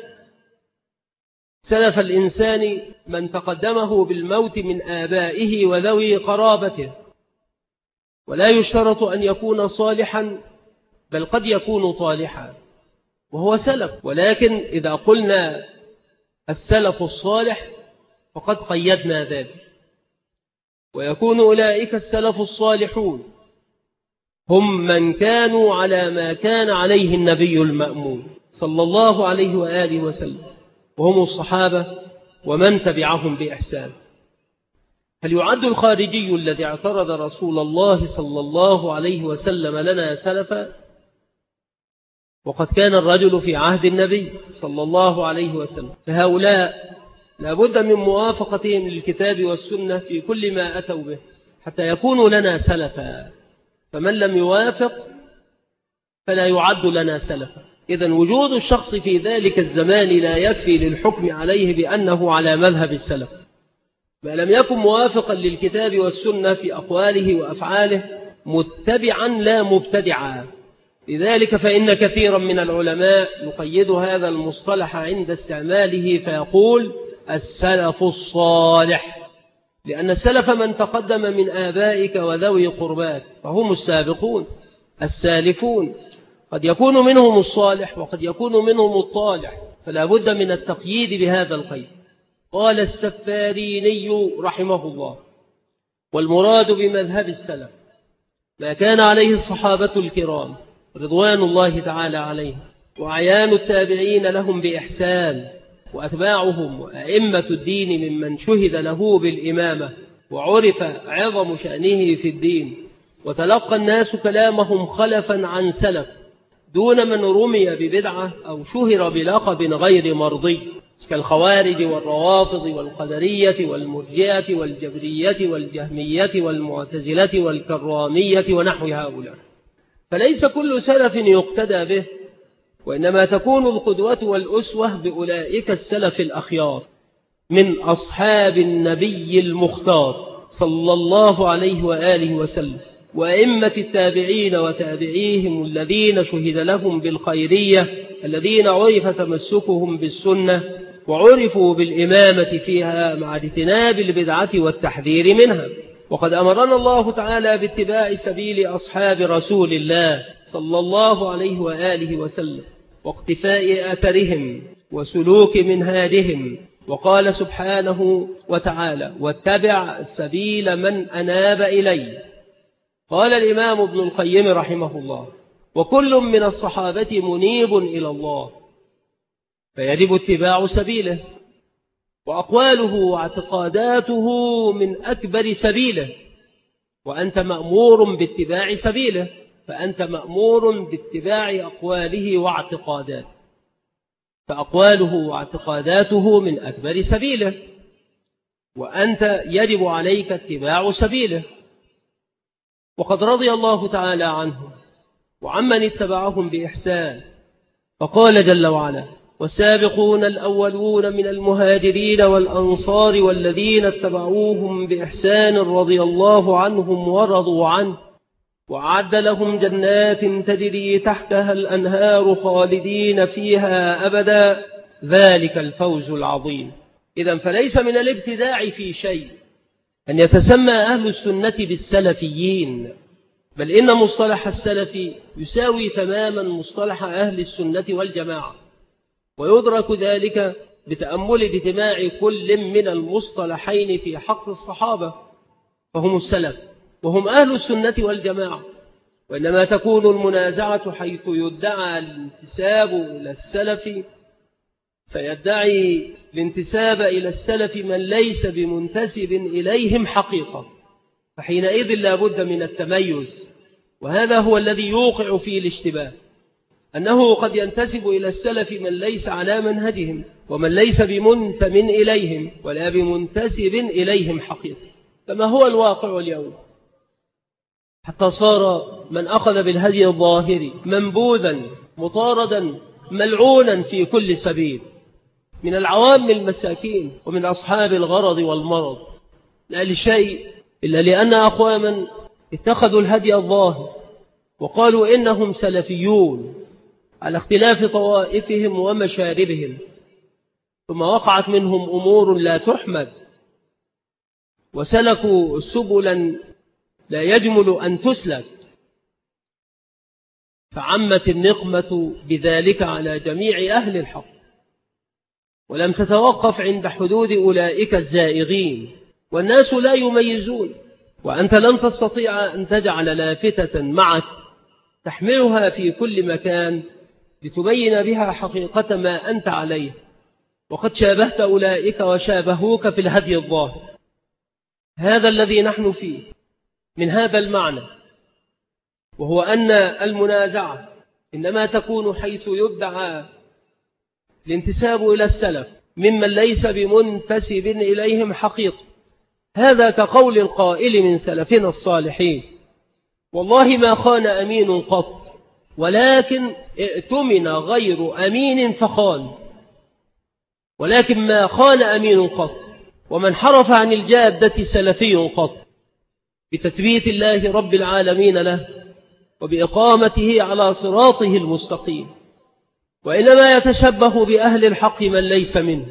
سلف الإنسان من تقدمه بالموت من آبائه وذوي قرابته، ولا يشترط أن يكون صالحا، بل قد يكون طالحا وهو سلف. ولكن إذا قلنا السلف الصالح فقد قيدنا ذلك، ويكون أولئك السلف الصالحون هم من كانوا على ما كان عليه النبي المأمون صلى الله عليه وآله وسلم، وهم الصحابة ومن تبعهم بإحسان. هل يعد الخارجي الذي اعترض رسول الله صلى الله عليه وسلم لنا سلفا؟ وقد كان الرجل في عهد النبي صلى الله عليه وسلم، فهؤلاء لابد من موافقتهم للكتاب والسنة في كل ما أتوا به حتى يكونوا لنا سلفا، فمن لم يوافق فلا يعد لنا سلفا. إذن وجود الشخص في ذلك الزمان لا يكفي للحكم عليه بأنه على مذهب السلف، ما لم يكن موافقا للكتاب والسنة في أقواله وأفعاله متبعا لا مبتدعا. لذلك فإن كثيرا من العلماء يقيد هذا المصطلح عند استعماله فيقول السلف الصالح، لأن السلف من تقدم من آبائك وذوي قرباك، فهم السابقون السالفون، قد يكون منهم الصالح وقد يكون منهم الطالح، فلا بد من التقييد بهذا القيد. قال السفاريني رحمه الله: والمراد بمذهب السلف ما كان عليه الصحابة الكرام رضوان الله تعالى عليهم، وأعيان التابعين لهم بإحسان، وأتباعهم وأئمة الدين ممن شهد له بالإمامة وعرف عظم شأنه في الدين، وتلقى الناس كلامهم خلفا عن سلف دون من رمي ببدعة أو شهر بلقب غير مرضي، كالخوارج والروافض والقدرية والمرجئة والجبرية والجهمية والمعتزلة والكرامية ونحو هؤلاء. فليس كل سلف يقتدى به، وإنما تكون القدوة والأسوة بأولئك السلف الأخيار من أصحاب النبي المختار صلى الله عليه وآله وسلم، وأئمة التابعين وتابعيهم الذين شهد لهم بالخيرية، الذين عرف تمسكهم بالسنة وعرفوا بالإمامة فيها مع اجتناب البدعة والتحذير منها. وقد أمرنا الله تعالى باتباع سبيل أصحاب رسول الله صلى الله عليه وآله وسلم، واقتفاء أثرهم وسلوك منهاجهم. وقال سبحانه وتعالى: واتبع سبيل من أناب إلي. قال الإمام ابن القيم رحمه الله: وكل من الصحابة منيب إلى الله، فيجب اتباع سبيله، وأقواله واعتقاداته من أكبر سبيله، وأنت مأمور باتباع سبيله، فأنت مأمور باتباع أقواله واعتقاداته، فأقواله واعتقاداته من أكبر سبيله، وأنت يجب عليك اتباع سبيله. وقد رضي الله تعالى عنهم وعمن اتبعهم بإحسان، فقال جل وعلا: والسابقون الأولون من المهاجرين والأنصار والذين اتبعوهم بإحسان رضي الله عنهم ورضوا عنه وأعد لهم جنات تجري تحتها الأنهار خالدين فيها أبدا، ذلك الفوز العظيم. إذن فليس من الابتداع في شيء أن يتسمى أهل السنة بالسلفيين، بل إن مصطلح السلفي يساوي تماما مصطلح أهل السنة والجماعة، ويدرك ذلك بتأمل اجتماع كل من المصطلحين في حق الصحابة، فهم السلف وهم أهل السنة والجماعة. وإنما تكون المنازعة حيث يدعى الانتساب إلى السلف، فيدعي الانتساب إلى السلف من ليس بمنتسب إليهم حقيقة، فحينئذ لا بد من التميز، وهذا هو الذي يوقع فيه الاشتباه، أنه قد ينتسب إلى السلف من ليس على منهجهم، ومن ليس بمنتم إليهم ولا بمنتسب إليهم حقيقة، كما هو الواقع اليوم، حتى صار من أخذ بالهدي الظاهري منبوذا مطاردا ملعونا في كل سبيل، من العوام المساكين ومن أصحاب الغرض والمرض، لا لشيء إلا لأن أقواما اتخذوا الهدي الظاهر وقالوا إنهم سلفيون على اختلاف طوائفهم ومشاربهم، ثم وقعت منهم أمور لا تحمد، وسلكوا سبلا لا يجمل أن تسلك، فعمت النقمة بذلك على جميع أهل الحق، ولم تتوقف عند حدود أولئك الزائغين، والناس لا يميزون، وأنت لن تستطيع أن تجعل لافتة معك تحملها في كل مكان لتبين بها حقيقة ما أنت عليه، وقد شابهت أولئك وشابهوك في الهدي الظاهر. هذا الذي نحن فيه من هذا المعنى، وهو أن المنازعة إنما تكون حيث يدعى الانتساب إلى السلف ممن ليس بمنتسب إليهم حقيقة. هذا كقول القائل من سلفنا الصالحين: والله ما خان أمين قط، ولكن ائتمن غير أمين فخان، ولكن ما خان أمين قط، ومن حرف عن الجادة سلفي قط، بتثبيت الله رب العالمين له وبإقامته على صراطه المستقيم. وإنما يتشبه بأهل الحق من ليس منه،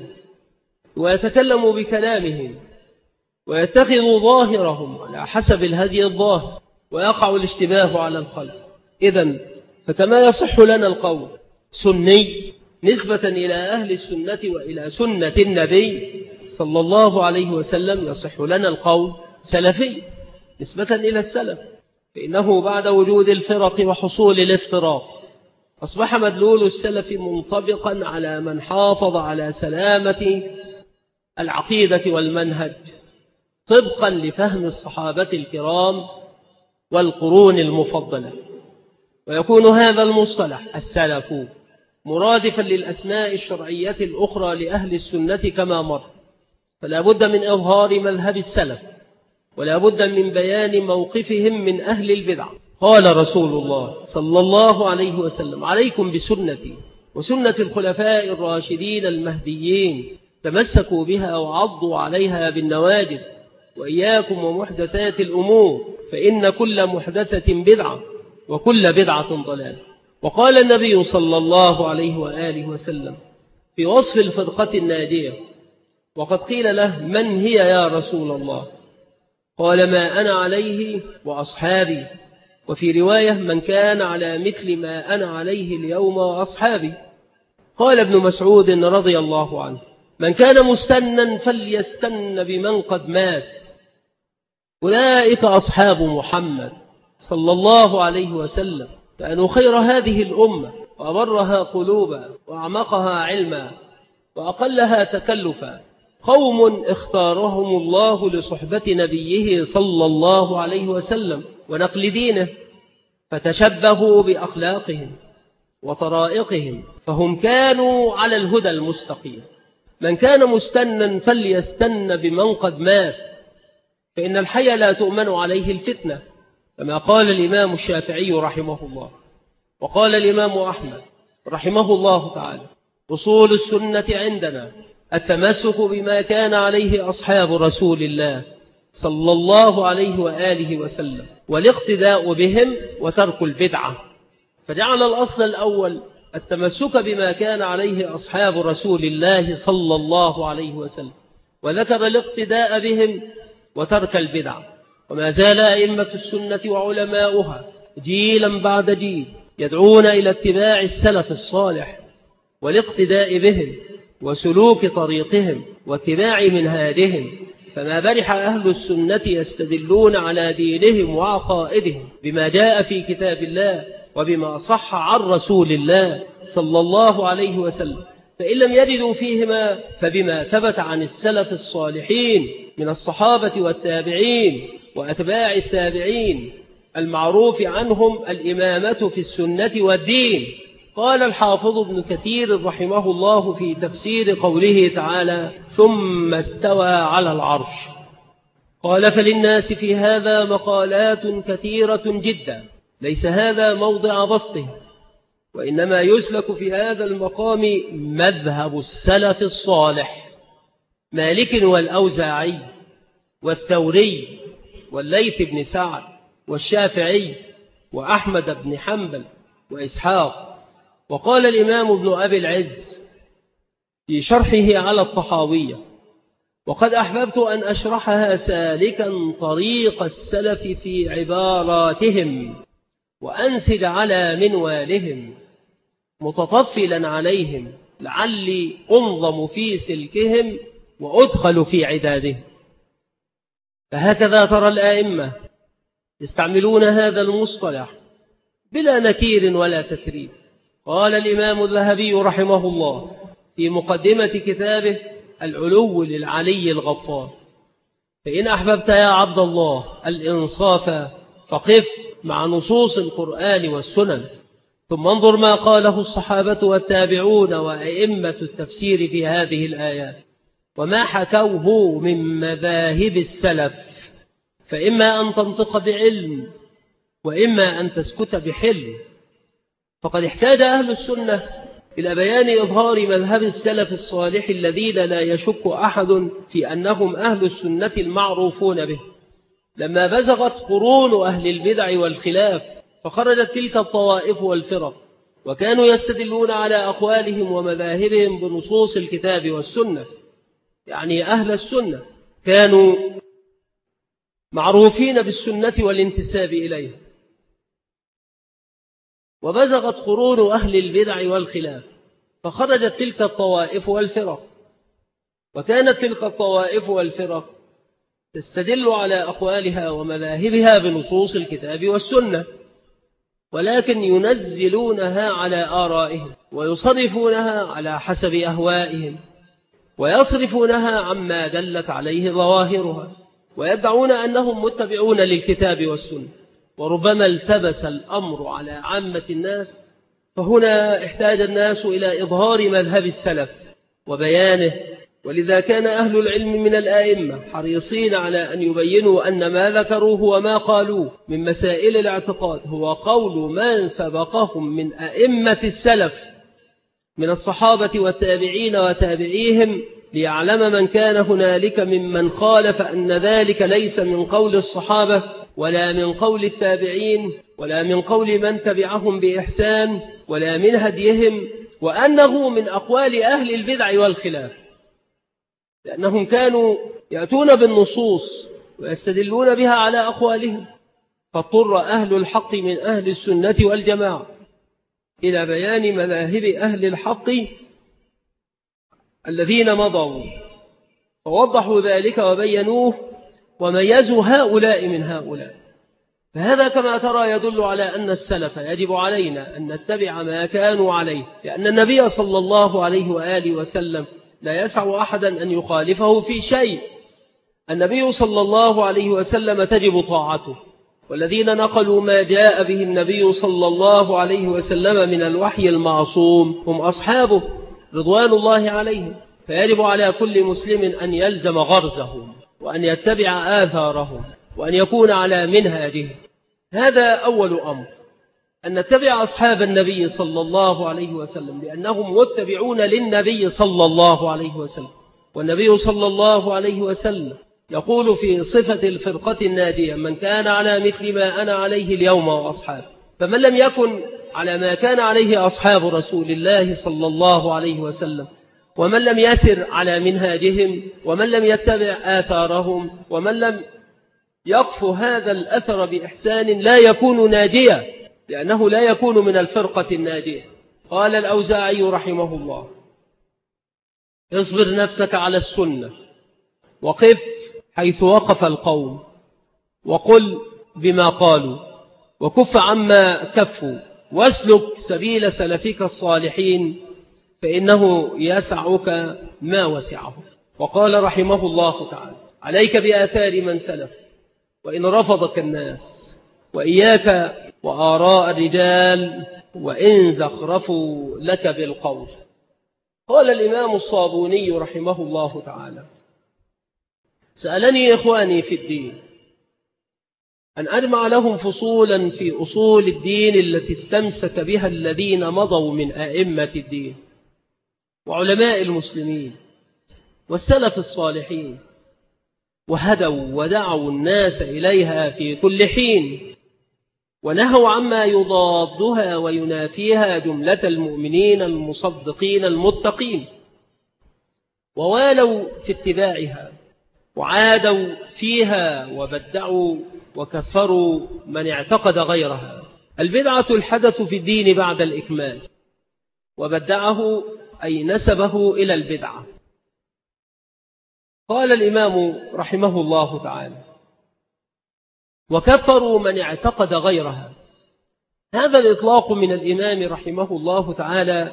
ويتكلم بكلامهم ويتخذ ظاهرهم على حسب الهدي الظاهر، ويقع الاشتباه على الخلق. إذن فكما يصح لنا القول سني نسبة إلى أهل السنة وإلى سنة النبي صلى الله عليه وسلم، يصح لنا القول سلفي نسبة إلى السلف، فإنه بعد وجود الفرق وحصول الافتراق أصبح مدلول السلف منطبقا على من حافظ على سلامة العقيدة والمنهج طبقا لفهم الصحابة الكرام والقرون المفضلة. ويكون هذا المصطلح السلف مرادفا للأسماء الشرعية الأخرى لأهل السنة كما مر، فلا بد من إظهار مذهب السلف، ولا بد من بيان موقفهم من أهل البدع. قال رسول الله صلى الله عليه وسلم: عليكم بسنتي وسنة الخلفاء الراشدين المهديين، تمسكوا بها وعضوا عليها بالنواجذ، وإياكم ومحدثات الأمور، فإن كل محدثة بدعة وكل بدعة ضلالة. وقال النبي صلى الله عليه وآله وسلم في وصف الفرقة الناجية، وقد قيل له: من هي يا رسول الله؟ قال: ما أنا عليه وأصحابي. وفي رواية من كان على مثل ما أنا عليه اليوم وأصحابي. قال ابن مسعود رضي الله عنه من كان مستنا فليستن بمن قد مات. أولئك أصحاب محمد صلى الله عليه وسلم، كانوا خير هذه الأمة وأبرها قلوبا وأعمقها علما وأقلها تكلفا، قوم اختارهم الله لصحبة نبيه صلى الله عليه وسلم ونقل دينه، فتشبهوا بأخلاقهم وطرائقهم فهم كانوا على الهدى المستقيم. من كان مستنا فليستن بمن قد مات، فإن الحي لا تؤمن عليه الفتنة، كما قال الإمام الشافعي رحمه الله، وقال الإمام أحمد رحمه الله تعالى: أصول السنة عندنا التمسك بما كان عليه أصحاب رسول الله صلى الله عليه وآله وسلم، والاقتداء بهم وترك البدعة. فجعل الأصل الأول التمسك بما كان عليه أصحاب رسول الله صلى الله عليه وسلم، وذكر الاقتداء بهم وترك البدعة. وما زال أئمة السنة وعلماؤها جيلا بعد جيل يدعون إلى اتباع السلف الصالح والاقتداء بهم وسلوك طريقهم واتباع منهاجهم. فما برح أهل السنة يستدلون على دينهم وعقائدهم بما جاء في كتاب الله وبما صح عن رسول الله صلى الله عليه وسلم، فإن لم يجدوا فيهما فبما ثبت عن السلف الصالحين من الصحابة والتابعين وأتباع التابعين المعروف عنهم الإمامة في السنة والدين. قال الحافظ ابن كثير رحمه الله في تفسير قوله تعالى: ثم استوى على العرش، قال: فللناس في هذا مقالات كثيرة جدا، ليس هذا موضع بسطه، وإنما يسلك في هذا المقام مذهب السلف الصالح، مالك والأوزاعي والثوري والليث بن سعد والشافعي وأحمد بن حنبل وإسحاق. وقال الإمام ابن أبي العز في شرحه على الطحاوية: وقد أحببت أن أشرحها سالكا طريق السلف في عباراتهم، وأنسد على منوالهم، متطفلا عليهم لعلي أنظم في سلكهم وأدخل في عدادهم. فهكذا ترى الآئمة يستعملون هذا المصطلح بلا نكير ولا تكريم. قال الإمام الذهبي رحمه الله في مقدمة كتابه العلو للعلي الغفار: فإن أحببت يا عبد الله الإنصاف فقف مع نصوص القرآن والسنن، ثم انظر ما قاله الصحابة والتابعون وأئمة التفسير في هذه الآيات وما حكوه من مذاهب السلف، فإما أن تنطق بعلم وإما أن تسكت بحلم. فقد احتاج أهل السنة إلى بيان إظهار مذهب السلف الصالح الذين لا يشك أحد في أنهم أهل السنة المعروفون به، لما بزغت قرون أهل البدع والخلاف فخرجت تلك الطوائف والفرق، وكانوا يستدلون على أقوالهم ومذاهبهم بنصوص الكتاب والسنة. يعني أهل السنة كانوا معروفين بالسنة والانتساب إليه، وبزغت قرون أهل البدع والخلاف فخرجت تلك الطوائف والفرق، وكانت تلك الطوائف والفرق تستدل على أقوالها ومذاهبها بنصوص الكتاب والسنة، ولكن ينزلونها على آرائهم ويصرفونها على حسب أهوائهم ويصرفونها عما دلت عليه ظواهرها، ويدعون أنهم متبعون للكتاب والسنة. وربما التبس الأمر على عامة الناس، فهنا احتاج الناس إلى إظهار مذهب السلف وبيانه، ولذا كان أهل العلم من الآئمة حريصين على أن يبينوا أن ما ذكروه وما قالوه من مسائل الاعتقاد هو قول من سبقهم من أئمة السلف من الصحابة والتابعين وتابعيهم، ليعلم من كان هنالك ممن خالف أن ذلك ليس من قول الصحابة ولا من قول التابعين ولا من قول من تبعهم بإحسان ولا من هديهم، وأنه من أقوال أهل البدع والخلاف، لأنهم كانوا يأتون بالنصوص ويستدلون بها على أقوالهم، فاضطر أهل الحق من أهل السنة والجماعة إلى بيان مذاهب أهل الحق الذين مضوا، فوضحوا ذلك وبينوه وميزوا هؤلاء من هؤلاء. فهذا كما ترى يدل على أن السلف يجب علينا أن نتبع ما كانوا عليه، لأن النبي صلى الله عليه وآله وسلم لا يسع أحدا أن يخالفه في شيء. النبي صلى الله عليه وسلم تجب طاعته، والذين نقلوا ما جاء به النبي صلى الله عليه وسلم من الوحي المعصوم هم أصحابه رضوان الله عليهم. فيجب على كل مسلم أن يلزم غرزهم وأن يتبع آثارهم وأن يكون على منهاجهم. هذا أول أمر، أن نتبع أصحاب النبي صلى الله عليه وسلم لأنهم متبعون للنبي صلى الله عليه وسلم. والنبي صلى الله عليه وسلم يقول في صفة الفرقة الناجية: من كان على مثل ما أنا عليه اليوم وأصحابه. فمن لم يكن على ما كان عليه أصحاب رسول الله صلى الله عليه وسلم، ومن لم يسر على منهاجهم، ومن لم يتبع آثارهم، ومن لم يقف هذا الأثر بإحسان، لا يكون ناجيا، لأنه لا يكون من الفرقة الناجية. قال الأوزاعي رحمه الله: اصبر نفسك على السنة، وقف حيث وقف القوم، وقل بما قالوا، وكف عما كفوا، واسلك سبيل سلفك الصالحين، فإنه يسعك ما وسعه. وقال رحمه الله تعالى: عليك بآثار من سلف وإن رفضك الناس، وإياك وآراء الرجال وإن زخرفوا لك بالقول. قال الإمام الصابوني رحمه الله تعالى: سألني إخواني في الدين أن أجمع لهم فصولا في أصول الدين التي استمسك بها الذين مضوا من أئمة الدين وعلماء المسلمين والسلف الصالحين، وهدوا ودعوا الناس إليها في كل حين، ونهوا عما يضادها وينافيها جملة المؤمنين المصدقين المتقين، ووالوا في اتباعها، وعادوا فيها، وبدعوا وكفروا من اعتقد غيرها. البدعة الحدث في الدين بعد الإكمال، وبدعه أي نسبه إلى البدعة. قال الإمام رحمه الله تعالى: وكفروا من اعتقد غيرها. هذا الإطلاق من الإمام رحمه الله تعالى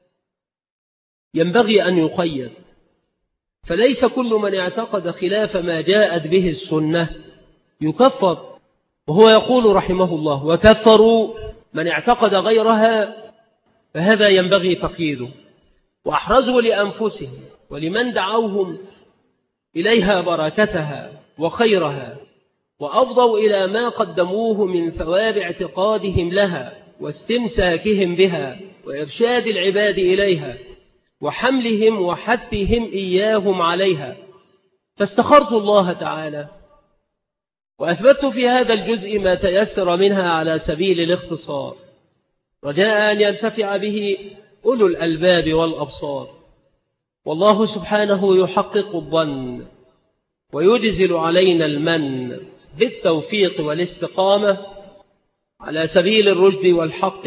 ينبغي أن يقيد، فليس كل من اعتقد خلاف ما جاءت به السنة يكفر. وهو يقول رحمه الله: وكفروا من اعتقد غيرها، فهذا ينبغي تقييده. وأحرزوا لأنفسهم ولمن دعوهم إليها بركتها وخيرها، وأفضوا إلى ما قدموه من ثواب اعتقادهم لها واستمساكهم بها وإرشاد العباد إليها وحملهم وحثهم إياهم عليها. فاستخرت الله تعالى وأثبت في هذا الجزء ما تيسر منها على سبيل الاختصار، رجاء أن ينتفع به أولو الألباب والأبصار. والله سبحانه يحقق الظن ويجزل علينا المن بالتوفيق والاستقامة على سبيل الرشد والحق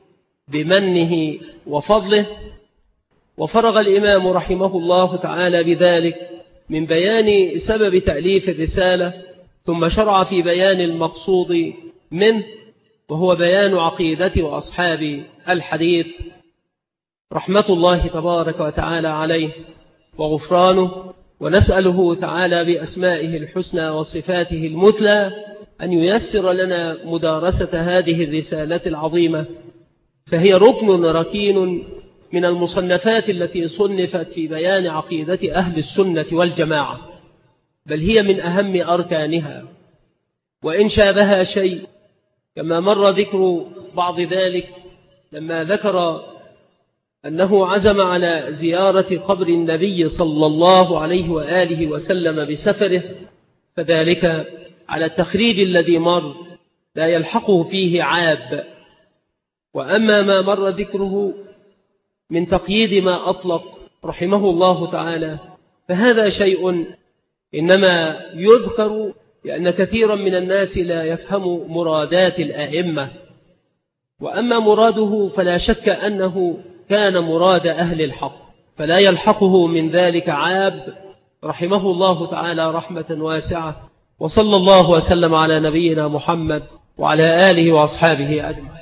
بمنه وفضله. وفرغ الإمام رحمه الله تعالى بذلك من بيان سبب تأليف الرسالة، ثم شرع في بيان المقصود منه، وهو بيان عقيدة وأصحاب الحديث رحمة الله تبارك وتعالى عليه وغفرانه. ونسأله تعالى بأسمائه الحسنى وصفاته المثلى أن ييسر لنا مدارسة هذه الرسالة العظيمة، فهي ركن ركين من المصنفات التي صنفت في بيان عقيدة أهل السنة والجماعة، بل هي من أهم أركانها. وإن شابها شيء كما مر ذكر بعض ذلك لما ذكر أنه عزم على زيارة قبر النبي صلى الله عليه وآله وسلم بسفره، فذلك على التخريج الذي مر لا يلحقه فيه عاب. وأما ما مر ذكره من تقييد ما أطلق رحمه الله تعالى، فهذا شيء إنما يذكر لأن كثيرا من الناس لا يفهم مرادات الآئمة، وأما مراده فلا شك أنه كان مراد أهل الحق، فلا يلحقه من ذلك عاب، رحمه الله تعالى رحمة واسعة. وصلى الله وسلم على نبينا محمد وعلى آله وأصحابه أجمعين.